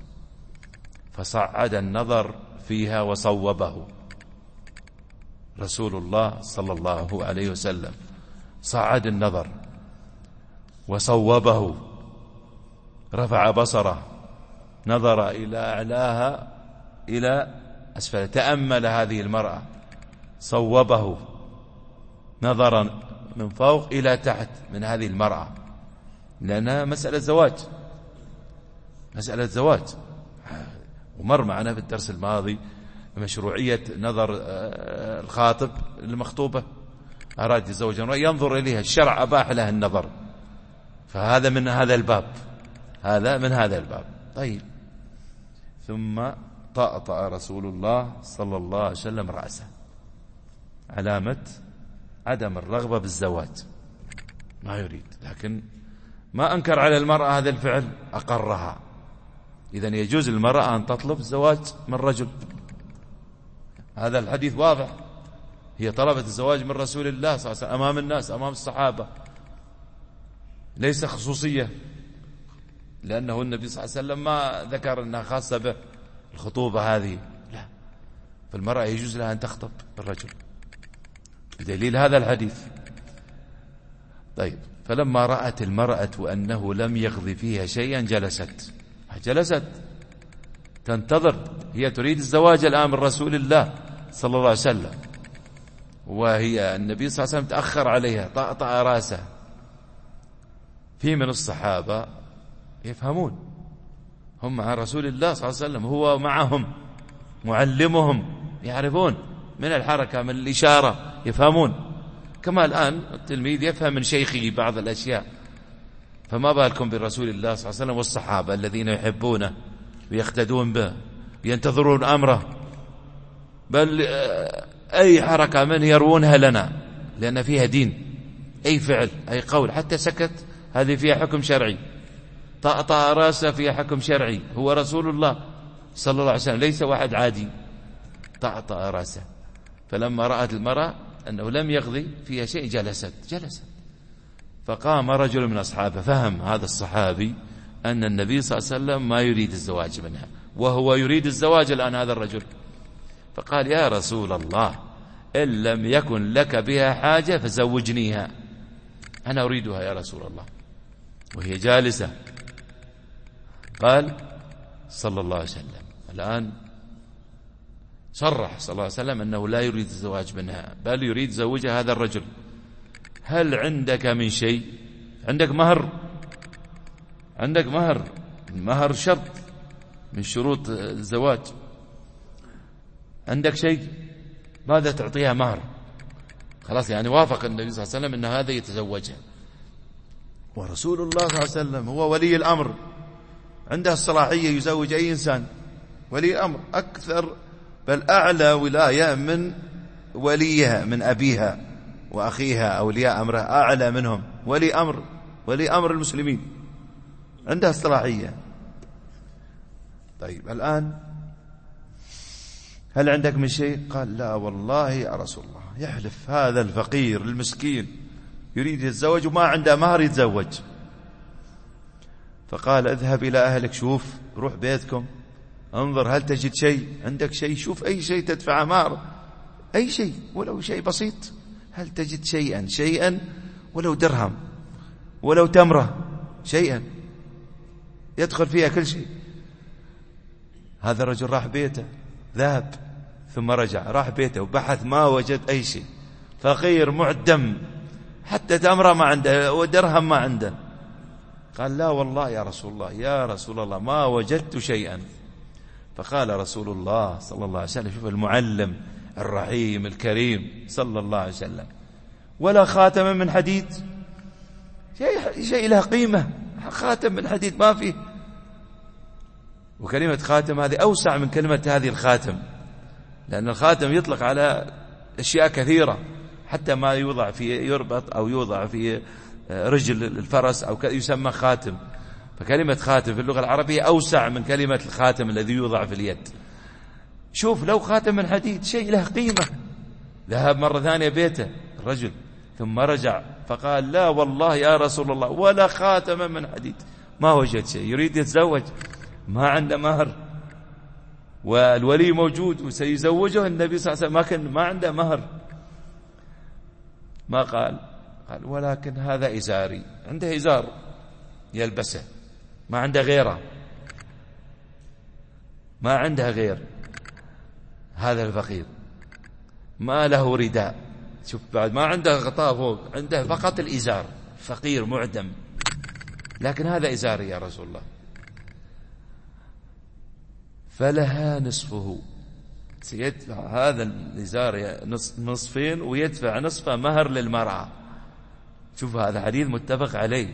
Speaker 1: فصعد النظر فيها وصوبه. رسول الله صلى الله عليه وسلم صعد النظر وصوبه، رفع بصره، نظر إلى أعلاها إلى أسفل، تأمل هذه المرأة، صوبه، نظرا من فوق إلى تحت من هذه المرأة، لأنها مسألة زواج، مسألة زواج. ومر معنا في الدرس الماضي مشروعية نظر الخاطب المخطوبة، أراد يتزوج امرأة ينظر إليها، الشرع أباح له النظر، فهذا من هذا الباب، هذا من هذا الباب. طيب، ثم طأطأ رسول الله صلى الله عليه وسلم رأسه، علامة عدم الرغبة بالزواج، ما يريد، لكن ما أنكر على المرأة هذا الفعل، أقرها. إذن يجوز للمرأة أن تطلب الزواج من رجل، هذا الحديث واضح، هي طلبت الزواج من رسول الله صلى الله عليه وسلم أمام الناس، أمام الصحابة، ليس خصوصية، لأنه النبي صلى الله عليه وسلم ما ذكر أنها خاصة به الخطوبة هذه، لا، فالمرأة يجوز لها أن تخطب الرجل بدليل هذا الحديث. طيب، فلما رأت المرأة أنه لم يقضي فيها شيئا جلست تنتظر، هي تريد الزواج الآن من رسول الله صلى الله عليه وسلم، وهي النبي صلى الله عليه وسلم تأخر عليها، طأطأ رأسه. في من الصحابة يفهمون، هم مع رسول الله صلى الله عليه وسلم، هو معهم معلمهم، يعرفون من الحركة من الإشارة، يفهمون، كما الآن التلميذ يفهم من شيخه بعض الأشياء، فما بالكم برسول الله صلى الله عليه وسلم والصحابة الذين يحبونه ويقتدون به وينتظرون أمره، بل أي حركة من يروونها لنا لأن فيها دين، أي فعل أي قول حتى سكت هذه فيها حكم شرعي،
Speaker 2: طأطأ رأسه في حكم شرعي، هو رسول الله صلى الله عليه وسلم، ليس واحد عادي. طأطأ رأسه. فلما رأت المرأة أنه لم يقضي فيها شيء جلست. فقام رجل من أصحابه، فهم هذا الصحابي أن النبي صلى الله عليه وسلم ما يريد الزواج منها، وهو يريد الزواج الآن هذا الرجل. فقال: يا رسول الله، إن لم يكن لك بها حاجة فزوجنيها، أنا أريدها يا رسول الله. وهي جالسة. قال صلى الله عليه وسلم، الآن صرح صلى الله عليه وسلم أنه لا يريد الزواج منها، بل يريد زوجها هذا الرجل. هل عندك من شيء؟ عندك مهر؟ المهر شرط من شروط الزواج. عندك شيء؟ ماذا تعطيها مهر؟ خلاص، يعني وافق النبي صلى الله عليه وسلم أن هذا يتزوجها. ورسول الله صلى الله عليه وسلم هو ولي الأمر، عنده الصلاحية يزوج أي إنسان. ولي الأمر أكثر بل أعلى ولاية من وليها، من أبيها وأخيها أولياء أمره، أعلى منهم. ولي أمر المسلمين، عنده الصلاحية. طيب الآن هل عندك من شيء؟ قال: لا والله يا رسول الله. يحلف هذا الفقير المسكين يريد يتزوج وما عنده مهر يتزوج. فقال: اذهب إلى أهلك، شوف، روح بيتكم، انظر هل تجد شيء، عندك شيء، شوف أي شيء تدفع مهر، أي شيء ولو شيء بسيط. هل تجد شيئا ولو درهم ولو تمرة، شيئا يدخل فيها كل شيء. هذا الرجل راح بيته، ذهب ثم رجع، راح بيته وبحث، ما وجد أي شيء. فقير معدم، حتى تمرة ما عنده ودرهم ما عنده. قال: لا والله يا رسول الله ما وجدت شيئا. فقال رسول الله صلى الله عليه وسلم، شوف المعلم الرحيم الكريم صلى الله عليه وسلم: ولا خاتم من حديد؟ شيء له قيمة، خاتم من حديد ما فيه. وكلمة خاتم هذه أوسع من كلمة هذه الخاتم، لأن الخاتم يطلق على أشياء كثيرة، حتى ما يوضع في يربط أو يوضع في رجل الفرس أو يسمى خاتم. فكلمة خاتم في اللغة العربية أوسع من كلمة الخاتم الذي يوضع في اليد. شوف، لو خاتم من حديد شيء له قيمة. ذهب مرة ثانية بيته الرجل ثم رجع فقال: لا والله يا رسول الله ولا خاتم من حديد، ما وجد شيء. يريد يتزوج، ما عنده مهر، والولي موجود وسيزوجه النبي صلى الله عليه وسلم، ما عنده مهر. ما قال ولكن هذا إزاري، عنده إزار يلبسه، ما عنده غيره، ما عنده غير. هذا الفقير ما له رداء، شوف، بعد ما عنده غطاء فوق، عنده فقط الإزار، فقير معدم، لكن هذا إزاري يا رسول الله. فلها نصفه، سيدفع هذا الإزار نصفين ويدفع نصفه مهر للمرأة. شوف، هذا حديث متفق عليه.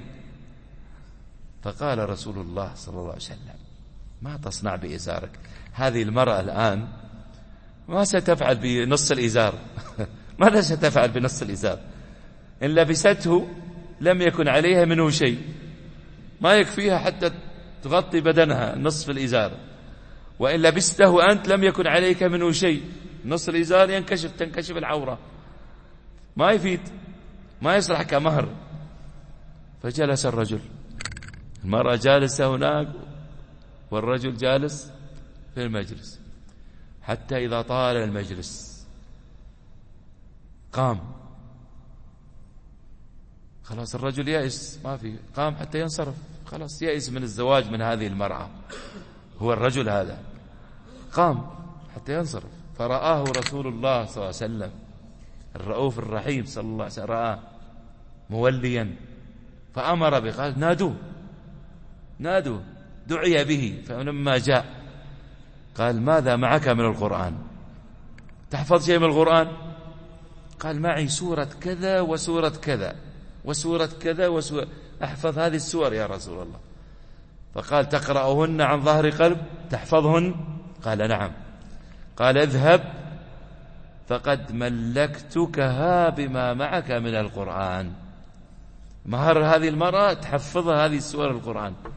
Speaker 2: فقال رسول الله صلى الله عليه وسلم: ما تصنع بإزارك؟ هذه المرأة الآن ما ستفعل بنص الإزار ماذا ستفعل بنص الإزار؟ إن لبسته لم يكن عليها منه شيء، ما يكفيها حتى تغطي بدنها نصف الإزار. وإن لبسته أنت لم يكن عليك منه شيء، نص الإزار تنكشف العورة، ما يفيد، ما يصلح كمهر. فجلس الرجل، المرأة جالسة هناك والرجل جالس في المجلس، حتى إذا طال المجلس قام. خلاص الرجل يائس، ما في، قام حتى ينصرف، خلاص يائس من الزواج من هذه المرأة. هو الرجل هذا قام حتى ينصرف، فرآه رسول الله صلى الله عليه وسلم الرؤوف الرحيم صلى الله عليه وسلم، رآه موليا فأمر بقال: نادوا، دعي به. فلما جاء قال: ماذا معك من القرآن؟ تحفظ شيء من القرآن؟ قال: معي سورة كذا وسورة كذا وسورة كذا وسورة، أحفظ هذه السور يا رسول الله. فقال: تقرأهن عن ظهر قلب؟ تحفظهن؟ قال: نعم. قال: اذهب فقد ملكتكها بما معك من القرآن. مهر هذه المرأة تحفظها هذه السور القرآن.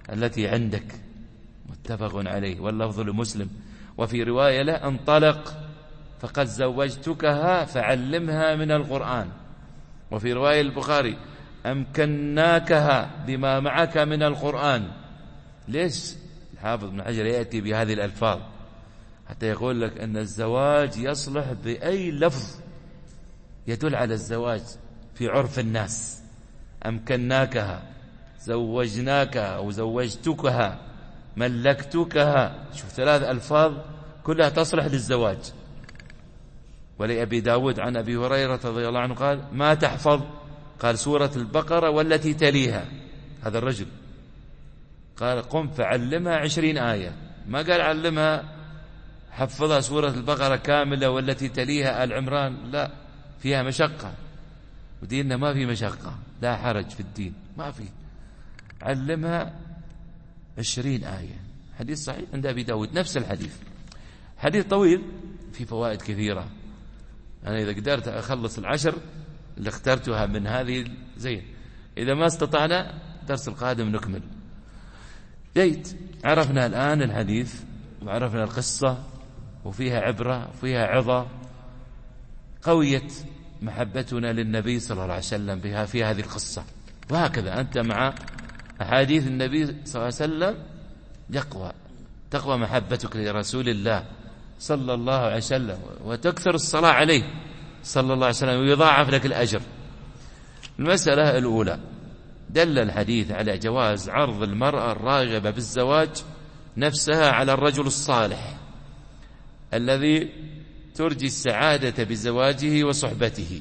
Speaker 2: التي عندك، متفق عليه، واللفظ لمسلم. وفي رواية له: انطلق فقد زوجتكها فعلمها من القرآن. وفي رواية البخاري: أمكناكها بما معك من القرآن. ليش الحافظ ابن حجر يأتي بهذه الألفاظ؟ حتى يقول لك أن الزواج يصلح بأي لفظ يدل على الزواج في عرف الناس. أمكناكها، زوجناكها أو زوجتكها، ملكتكها. شوف 3 ألفاظ كلها تصلح للزواج. ولأبي داود عن أبي هريرة رضي الله عنه قال: ما تحفظ؟ قال: سورة البقرة والتي تليها. هذا الرجل قال: قم فعلمها 20 آية. ما قال علمها حفظها سورة البقرة كاملة والتي تليها آل عمران، لا، فيها مشقة، وديننا ما في مشقة، لا حرج في الدين، ما في. علمها 20 آية. حديث صحيح عند أبي داود، نفس الحديث، حديث طويل في فوائد كثيرة. أنا إذا قدرت أخلص 10 اللي اخترتها من هذه زين، إذا ما استطعنا درس القادم نكمل. جيد، عرفنا الآن الحديث وعرفنا القصة، وفيها عبرة وفيها عظة. قويت محبتنا للنبي صلى الله عليه وسلم بها في هذه القصة. وهكذا أنت مع أحاديث النبي صلى الله عليه وسلم تقوى محبتك لرسول الله صلى الله عليه وسلم، وتكثر الصلاة عليه صلى الله عليه وسلم، ويضاعف لك الأجر. المسألة الأولى: دل الحديث على جواز عرض المرأة الراغبة بالزواج نفسها على الرجل الصالح الذي ترجي السعادة بزواجه وصحبته.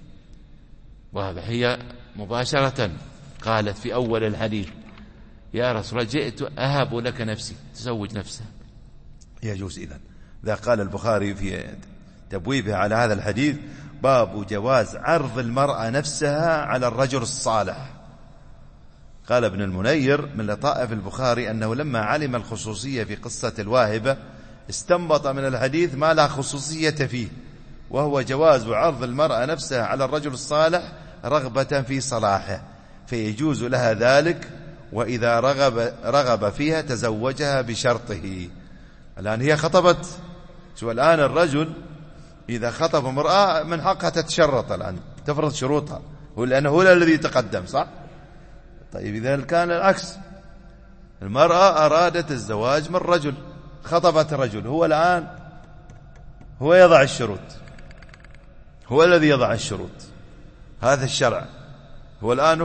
Speaker 2: وهي مباشرة قالت في أول الحديث: يا رسول الله، جئت أهب لك نفسي، تزوج نفسها.
Speaker 1: يجوز. إذا قال البخاري في تبويبه على هذا الحديث: باب جواز عرض المرأة نفسها على الرجل الصالح. قال ابن المنير: من لطائف البخاري أنه لما علم الخصوصية في قصة الواهبة استنبط من الحديث ما لا خصوصية فيه، وهو جواز عرض المرأة نفسها على الرجل الصالح رغبة في صلاحه، فيجوز لها ذلك، وإذا رغب فيها تزوجها بشرطه. الآن هي خطبت، شو الآن الرجل إذا خطب امرأة من حقها تتشرط، الآن تفرض شروطها، لأنه هو الذي يتقدم، صح؟ طيب إذا كان العكس، المرأة أرادت الزواج من رجل، خطبت رجل، هو الآن هو يضع الشروط، هو الذي يضع الشروط، هذا الشرع. هو الآن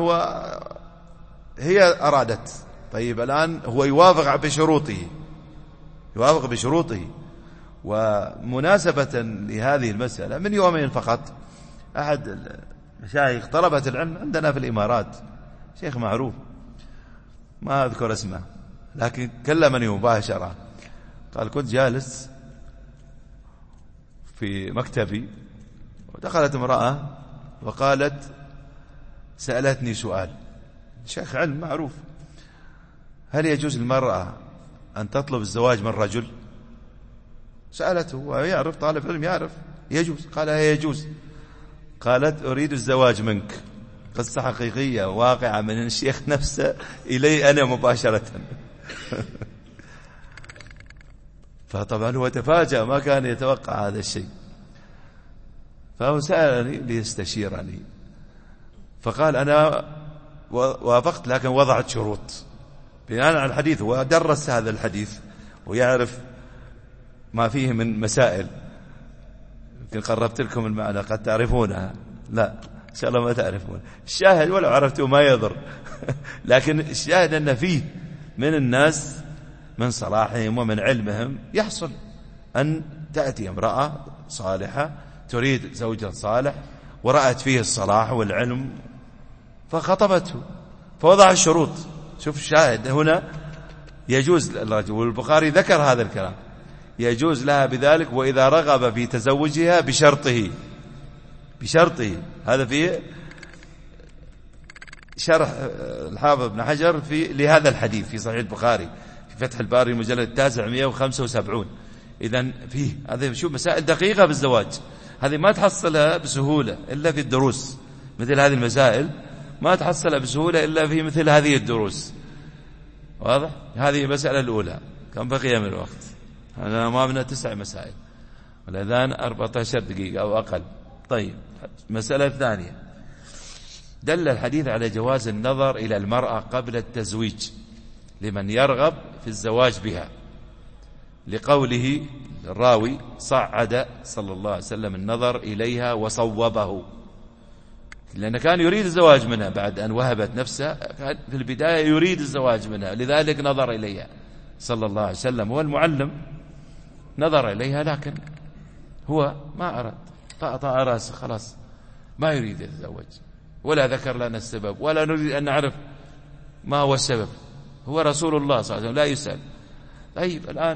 Speaker 1: هي أرادت، طيب الآن هو يوافق بشروطه. ومناسبة لهذه المسألة، من يومين فقط أحد المشايخ طلبة العلم عندنا في الإمارات، شيخ معروف ما أذكر اسمه، لكن كلمني مباشرة، قال: كنت جالس في مكتبي ودخلت امرأة وقالت، سألتني سؤال، شيخ علم معروف: هل يجوز المرأة أن تطلب الزواج من رجل؟ سألته، ويعرف طالب علم يعرف يجوز. قال: يجوز. قالت: أريد الزواج منك. قصة حقيقية واقعة من الشيخ نفسه إلي أنا مباشرة. فطبعا هو تفاجأ، ما كان يتوقع هذا الشيء، فهو سألني ليستشيرني، فقال: أنا وافقت، لكن وضعت شروط بناء على الحديث، ودرس هذا الحديث ويعرف ما فيه من مسائل. يمكن قربت لكم المعنى، قد تعرفونها، لا إن شاء الله ما تعرفون. الشاهد ولو عرفتوا ما يضر. لكن الشاهد أن فيه من الناس من صلاحهم ومن علمهم يحصل أن تأتي امرأة صالحة تريد زوجا صالح، ورأت فيه الصلاح والعلم فخطبته، فوضع الشروط. شوف الشاهد هنا، يجوز الرجل، والبخاري ذكر هذا الكلام، يجوز لها بذلك، وإذا رغب في تزوجها بشرطه. هذا في شرح الحافظ ابن حجر لهذا الحديث في صحيح البخاري في فتح الباري المجلد 9 175. إذن فيه هذه شوف مسائل دقيقة بالزواج، هذه ما تحصلها بسهولة إلا في الدروس. مثل هذه المسائل ما تحصلها بسهولة إلا في مثل هذه الدروس.
Speaker 2: واضح؟ هذه المسألة الأولى. كم بقي من الوقت؟ أنا أمامنا 9 مسائل، والأذان 14 دقيقة أو أقل. طيب، المسألة الثانية، دل الحديث على جواز النظر إلى المرأة قبل التزويج لمن يرغب في الزواج بها، لقوله الراوي: صعد صلى الله عليه وسلم النظر إليها وصوبه، لأنه كان يريد الزواج منها بعد أن وهبت نفسه، كان في البداية يريد الزواج منها، لذلك نظر إليها صلى الله عليه وسلم. هو المعلم نظر إليها، لكن هو ما أراد، طأطأ رأسه، خلاص ما يريد يتزوج، ولا ذكر لنا السبب، ولا نريد أن نعرف ما هو السبب. هو رسول الله صلى الله عليه وسلم لا يسأل. طيب، الآن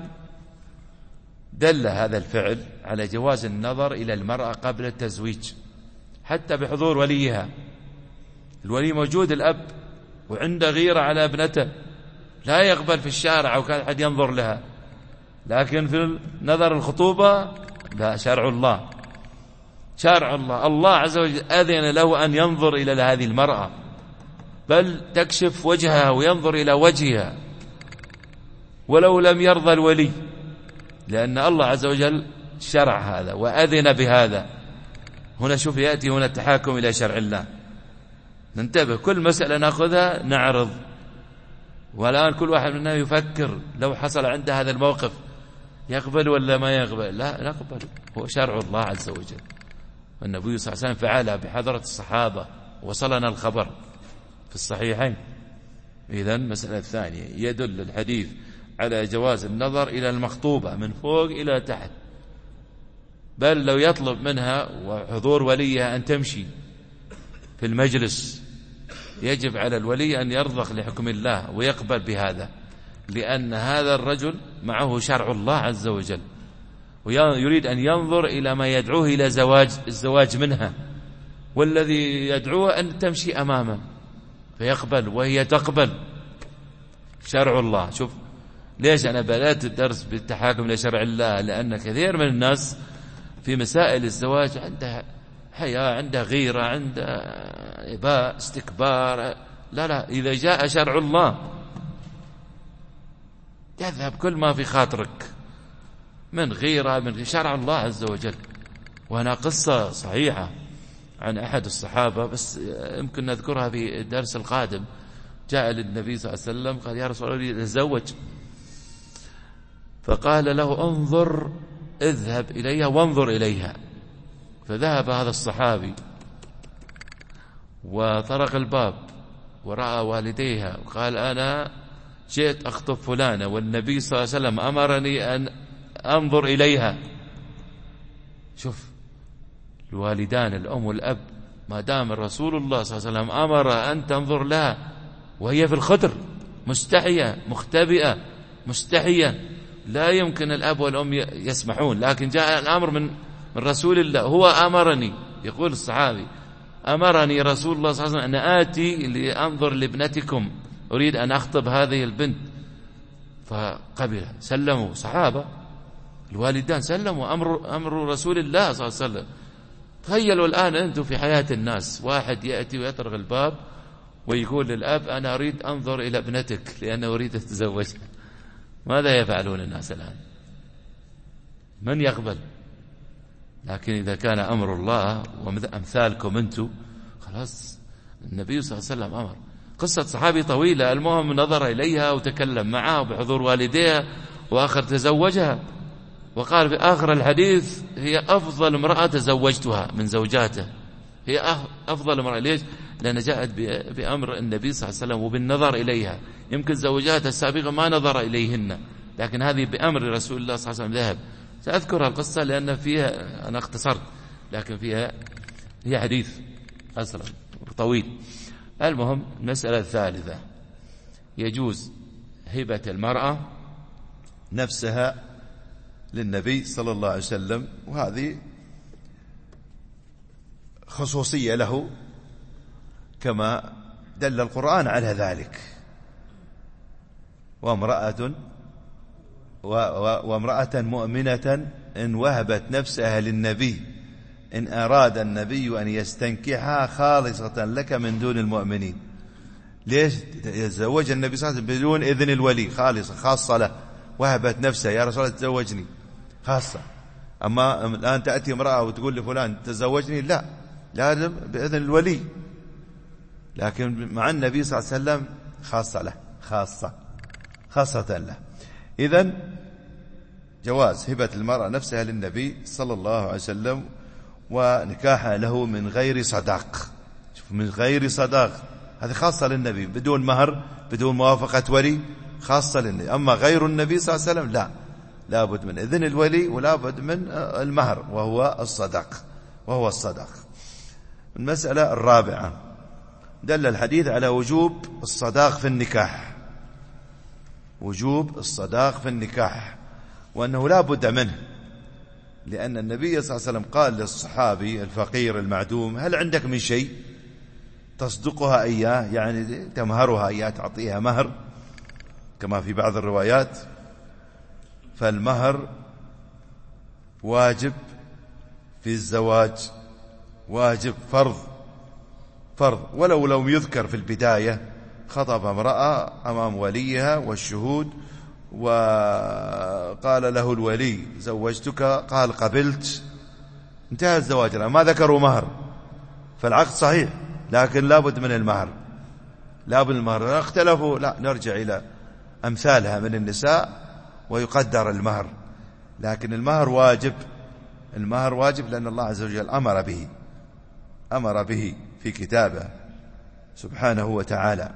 Speaker 2: دل هذا الفعل على جواز النظر إلى المرأة قبل التزويج، حتى بحضور وليها. الولي موجود، الأب، وعنده غيرة على ابنته، لا يقبل في الشارع وكان أحد ينظر لها، لكن في نظر الخطوبة لا، شرع الله، شرع الله، الله عز وجل أذن له أن ينظر إلى هذه المرأة، بل تكشف وجهها وينظر إلى وجهها ولو لم يرضى الولي، لأن الله عز وجل شرع هذا وأذن بهذا. هنا شوف، يأتي هنا التحاكم إلى شرع الله. ننتبه، كل مسألة نأخذها نعرض، والآن كل واحد منا يفكر لو حصل عنده هذا الموقف يقبل ولا ما يقبل. لا، نقبل، هو شرع الله عز وجل، والنبي صلى الله عليه وسلم فعلها بحضرة الصحابة، وصلنا الخبر في الصحيحين. إذن مسألة ثانية، يدل الحديث على جواز النظر إلى المخطوبة من فوق إلى تحت، بل لو يطلب منها وحضور وليها أن تمشي في المجلس، يجب على الولي أن يرضخ لحكم الله ويقبل بهذا، لأن هذا الرجل معه شرع الله عز وجل، ويريد أن ينظر إلى ما يدعوه إلى الزواج منها، والذي يدعوه أن تمشي أمامه فيقبل وهي تقبل. شرع الله. شوف ليش أنا بدأت الدرس بالتحاكم لشرع الله؟ لأن كثير من الناس في مسائل الزواج عنده حياة، عنده غيرة، عنده إباء، استكبار. لا، إذا جاء شرع الله يذهب كل ما في خاطرك من غيرة، من شرع الله عز وجل. وهنا قصة صحيحة عن أحد الصحابة، بس يمكن نذكرها في الدرس القادم. جاء للنبي صلى الله عليه وسلم قال: يا رسول الله، أتزوج. فقال له: انظر، اذهب إليها وانظر إليها. فذهب هذا الصحابي وطرق الباب ورأى والديها وقال: أنا جئت أخطب فلانة، والنبي صلى الله عليه وسلم أمرني أن أنظر إليها. شوف الوالدان، الأم والأب، ما دام الرسول الله صلى الله عليه وسلم أمر أن تنظر لها وهي في الخدر مستحية مختبئة مستحية، لا يمكن الأب والأم يسمحون، لكن جاء الأمر من رسول الله. هو أمرني، يقول الصحابي: أمرني رسول الله صلى الله عليه وسلم أن آتي لأنظر لابنتكم، أريد أن أخطب هذه البنت. فقبل، سلموا صحابة، الوالدان سلموا أمر رسول الله صلى الله عليه وسلم. تخيلوا الآن أنتم في حياة الناس، واحد يأتي ويطرق الباب ويقول للأب: أنا أريد أنظر إلى ابنتك لأنه أريد أتزوجها. ماذا يفعلون الناس الآن؟ من يقبل؟ لكن إذا كان أمر الله وأمثالكم أنتم، خلاص النبي صلى الله عليه وسلم أمر. قصة صحابي طويلة، المهم نظر إليها وتكلم معها بحضور والديها، وآخر تزوجها، وقال في آخر الحديث: هي أفضل امرأة تزوجتها من زوجاته، هي أفضل امرأة. ليش؟ لأن جاءت بأمر النبي صلى الله عليه وسلم وبالنظر إليها. يمكن زوجاتها السابقة ما نظر إليهن، لكن هذه بأمر رسول الله صلى الله عليه وسلم ذهب. سأذكر القصة لأن فيها، أنا اختصرت، لكن فيها هي حديث أصلا طويل. المهم المسألة الثالثة، يجوز هبة المرأة
Speaker 1: نفسها للنبي صلى الله عليه وسلم، وهذه خصوصية له كما دل القرآن على ذلك. وامرأة مؤمنة إن وهبت نفسها للنبي إن أراد النبي أن يستنكحها خالصة لك من دون المؤمنين. ليش تزوج النبي صلى الله عليه وسلم بدون إذن الولي، خاصة له، وهبت نفسه يا رسول الله تزوجني خاصة. أما الآن تأتي امرأة وتقول لفلان تزوجني، لا، لازم بإذن الولي. لكن مع النبي صلى الله عليه وسلم خاصة له، خاصة له. إذن جواز هبة المرأة نفسها للنبي صلى الله عليه وسلم ونكاحها له من غير صداق. من غير صداق هذه خاصة للنبي، بدون مهر، بدون موافقة ولي، خاصة للنبي. أما غير النبي صلى الله عليه وسلم لا، لابد من إذن الولي ولابد من المهر وهو الصداق. المسألة الرابعة، دل الحديث على وجوب الصداق في النكاح، وجوب الصداق في النكاح، وأنه لا بد منه، لأن النبي صلى الله عليه وسلم قال للصحابي الفقير المعدوم: هل عندك من شيء تصدقها إياه، يعني تمهرها إياه، تعطيها مهر كما في بعض الروايات. فالمهر واجب في الزواج، واجب فرض، ولو لم يذكر في البداية. خطب امرأة أمام وليها والشهود، وقال له الولي: زوجتك، قال: قبلت، انتهى الزواج، ما ذكروا مهر، فالعقد صحيح، لكن لابد من المهر، اختلفوا، لا، نرجع إلى أمثالها من النساء ويقدر المهر. لكن المهر واجب لأن الله عز وجل أمر به في كتابه سبحانه وتعالى.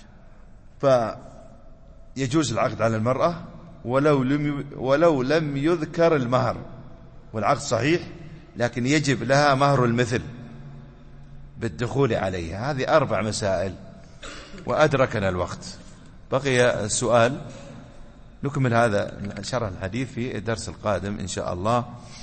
Speaker 1: فيجوز العقد على المرأة ولو لم يذكر المهر، والعقد صحيح، لكن يجب لها مهر المثل بالدخول عليها. هذه 4 مسائل، وأدركنا الوقت. بقي السؤال، نكمل هذا شرح الحديث في الدرس القادم إن شاء الله.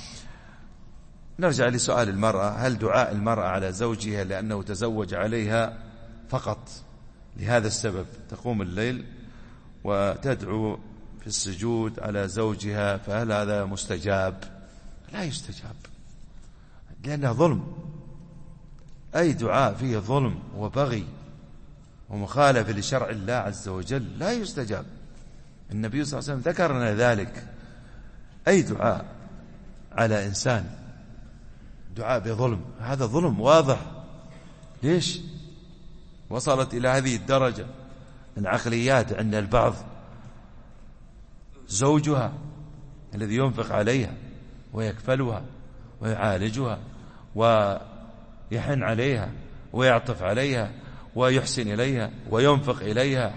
Speaker 1: نرجع لسؤال المرأة: هل دعاء المرأة على زوجها لأنه تزوج عليها فقط لهذا السبب تقوم الليل وتدعو في السجود على زوجها، فهل هذا مستجاب؟ لا يستجاب، لأنه ظلم. أي دعاء فيه ظلم وبغي ومخالفة لشرع الله عز وجل لا يستجاب. النبي صلى الله عليه وسلم ذكر لنا ذلك. أي دعاء على إنسان دعاء بظلم، هذا ظلم واضح. ليش وصلت إلى هذه الدرجة من عقليات عند البعض؟ زوجها الذي ينفق عليها ويكفلها ويعالجها ويحن عليها ويعطف عليها ويحسن إليها وينفق إليها،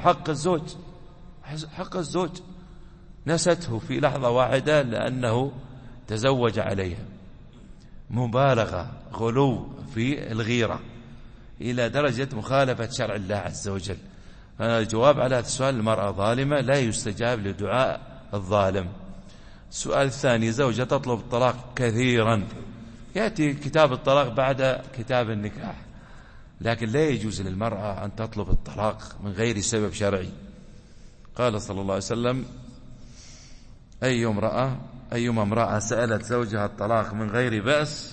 Speaker 1: حق الزوج نسته في لحظة واحدة لأنه تزوج عليها. مبالغة، غلو في الغيرة إلى درجة مخالفة شرع الله عز وجل. الجواب على هذا السؤال: المرأة ظالمة، لا يستجاب لدعاء الظالم. السؤال الثاني: زوجة تطلب الطلاق كثيرا، يأتي كتاب الطلاق بعد كتاب النكاح، لكن لا يجوز للمرأة أن تطلب الطلاق من غير سبب شرعي. قال صلى الله عليه وسلم: أيما امرأة سألت زوجها الطلاق من غير بأس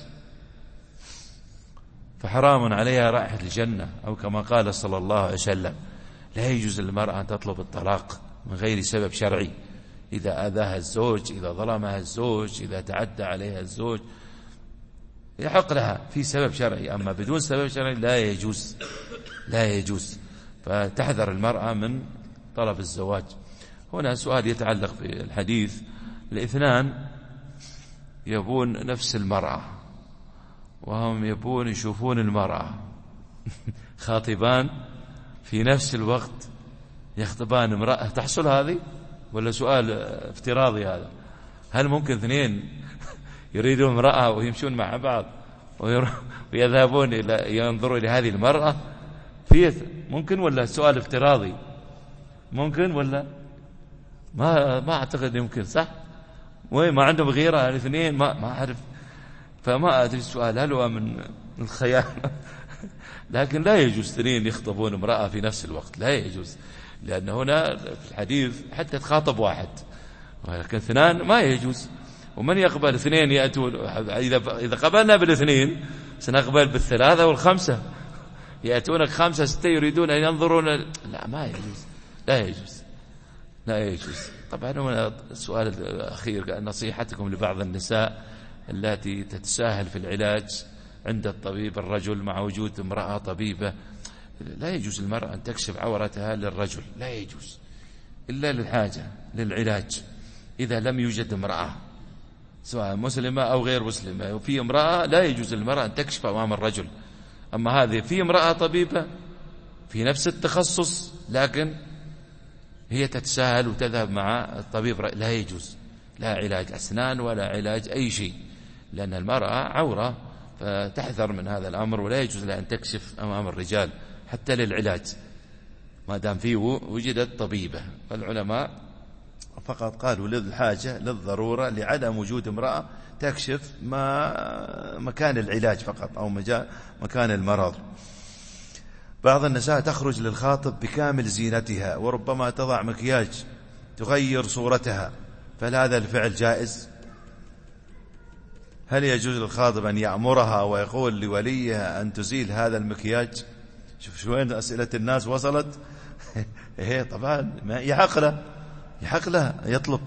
Speaker 1: فحرام عليها رائحة الجنة، أو كما قال صلى الله عليه وسلم. لا يجوز للمرأة أن تطلب الطلاق من غير سبب شرعي. إذا أذاها الزوج، إذا ظلمها الزوج، إذا تعدى عليها الزوج، يحق لها في سبب شرعي، أما بدون سبب شرعي لا يجوز. فتحذر المرأة من طلب الزواج. هنا سؤال يتعلق بالحديث: الاثنان يبون نفس المرأة، وهم يبون يشوفون المرأة خاطبان في نفس الوقت، يخطبان امرأة، تحصل هذه ولا سؤال افتراضي هذا؟ هل ممكن اثنين يريدون امرأة ويمشون مع بعض ويذهبون ينظروا إلى هذه المرأة؟ ممكن ولا سؤال افتراضي؟ ممكن ولا ما أعتقد يمكن، صح؟ ما عندهم غيرة الاثنين، ما أعرف، فما أدري السؤال هل هو من الخيال لكن لا يجوز اثنين يخطبون امرأة في نفس الوقت، لا يجوز، لأن هنا في الحديث حتى تخاطب واحد، ولكن اثنان ما يجوز. ومن يقبل اثنين يأتون؟ إذا قبلنا بالاثنين سنقبل بالثلاثة والخمسة،
Speaker 2: يأتونك 5 6 يريدون أن ينظرون. لا، ما يجوز، لا يجوز، لا يجوز. طبعا هنا السؤال الأخير، نصيحتكم لبعض النساء التي تتساهل في العلاج عند الطبيب الرجل مع وجود امرأة طبيبة. لا يجوز المرأة أن تكشف عورتها للرجل، لا يجوز إلا للحاجة للعلاج. إذا لم يوجد امرأة سواء مسلمة أو غير مسلمة وفي امرأة، لا يجوز للمرأة أن تكشف أمام الرجل. أما هذه في امرأة طبيبة في نفس التخصص لكن هي تتساهل وتذهب مع الطبيب، لا يجوز، لا علاج أسنان ولا علاج أي شيء، لأن المرأة عورة، فتحذر من هذا الأمر. ولا يجوز لها أن تكشف أمام الرجال حتى للعلاج ما دام فيه وجدت طبيبة. فالعلماء
Speaker 1: فقط قالوا للحاجة للضرورة لعدم وجود امرأة تكشف مكان العلاج فقط أو مكان المرض. بعض النساء تخرج للخاطب بكامل زينتها وربما تضع مكياج تغير صورتها، فهل هذا الفعل جائز؟ هل يجوز للخاطب أن يأمرها ويقول لوليها أن تزيل هذا المكياج؟ شوف وين أسئلة الناس وصلت. إيه طبعا يحق له يطلب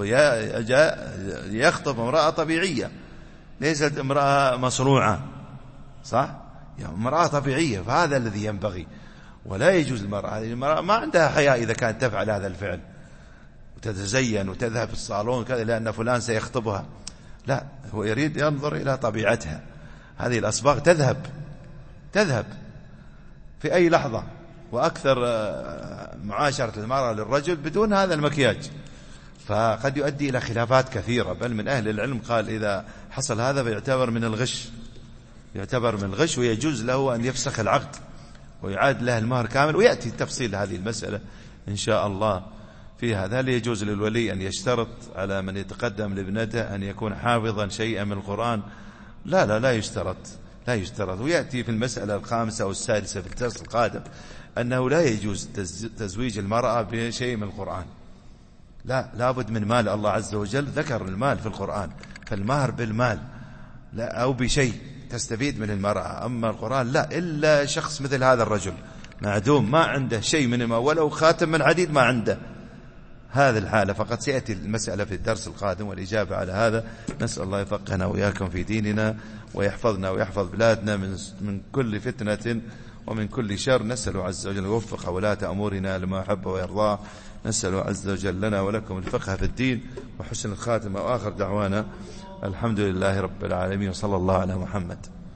Speaker 1: يخطب امرأة طبيعية ليست امرأة مصنوعة، صح؟ امرأة طبيعية، فهذا الذي ينبغي. ولا يجوز المرأة ما عندها حياء إذا كانت تفعل هذا الفعل وتتزين وتذهب في الصالون كذا لأن فلان سيخطبها. لا، هو يريد ينظر إلى طبيعتها. هذه الأصباغ تذهب في أي لحظة، وأكثر معاشرة المرأة للرجل بدون هذا المكياج، فقد يؤدي إلى خلافات كثيرة. بل من أهل العلم قال إذا حصل هذا فيعتبر من الغش، ويجوز له أن يفسخ العقد ويعاد له المهر كامل. ويأتي تفصيل هذه المسألة إن شاء الله في هذا. هل يجوز للولي أن يشترط على من يتقدم لابنته أن يكون حافظا شيئا من القرآن؟ لا يشترط. ويأتي في المسألة 5 أو 6 في الدرس القادم أنه لا يجوز تزويج المرأة بشيء من القرآن. لابد من مال. الله عز وجل ذكر المال في القرآن، فالمهر بالمال لا أو بشيء تستفيد من المرأة. أما القرآن لا، إلا شخص مثل هذا الرجل معدوم ما عنده شيء من المال ولو خاتم من حديد ما عنده، هذه الحالة فقط. سيأتي المسألة في الدرس القادم والإجابة على هذا. نسأل الله يفقهنا وإياكم في ديننا ويحفظنا ويحفظ بلادنا من كل فتنة ومن كل شر. نسأل عز وجل يوفق ولاة أمورنا لما أحب ويرضاه. نسأل عز وجل لنا ولكم الفقه في الدين وحسن الخاتمة. وآخر دعوانا الحمد لله رب العالمين، وصلى الله على محمد.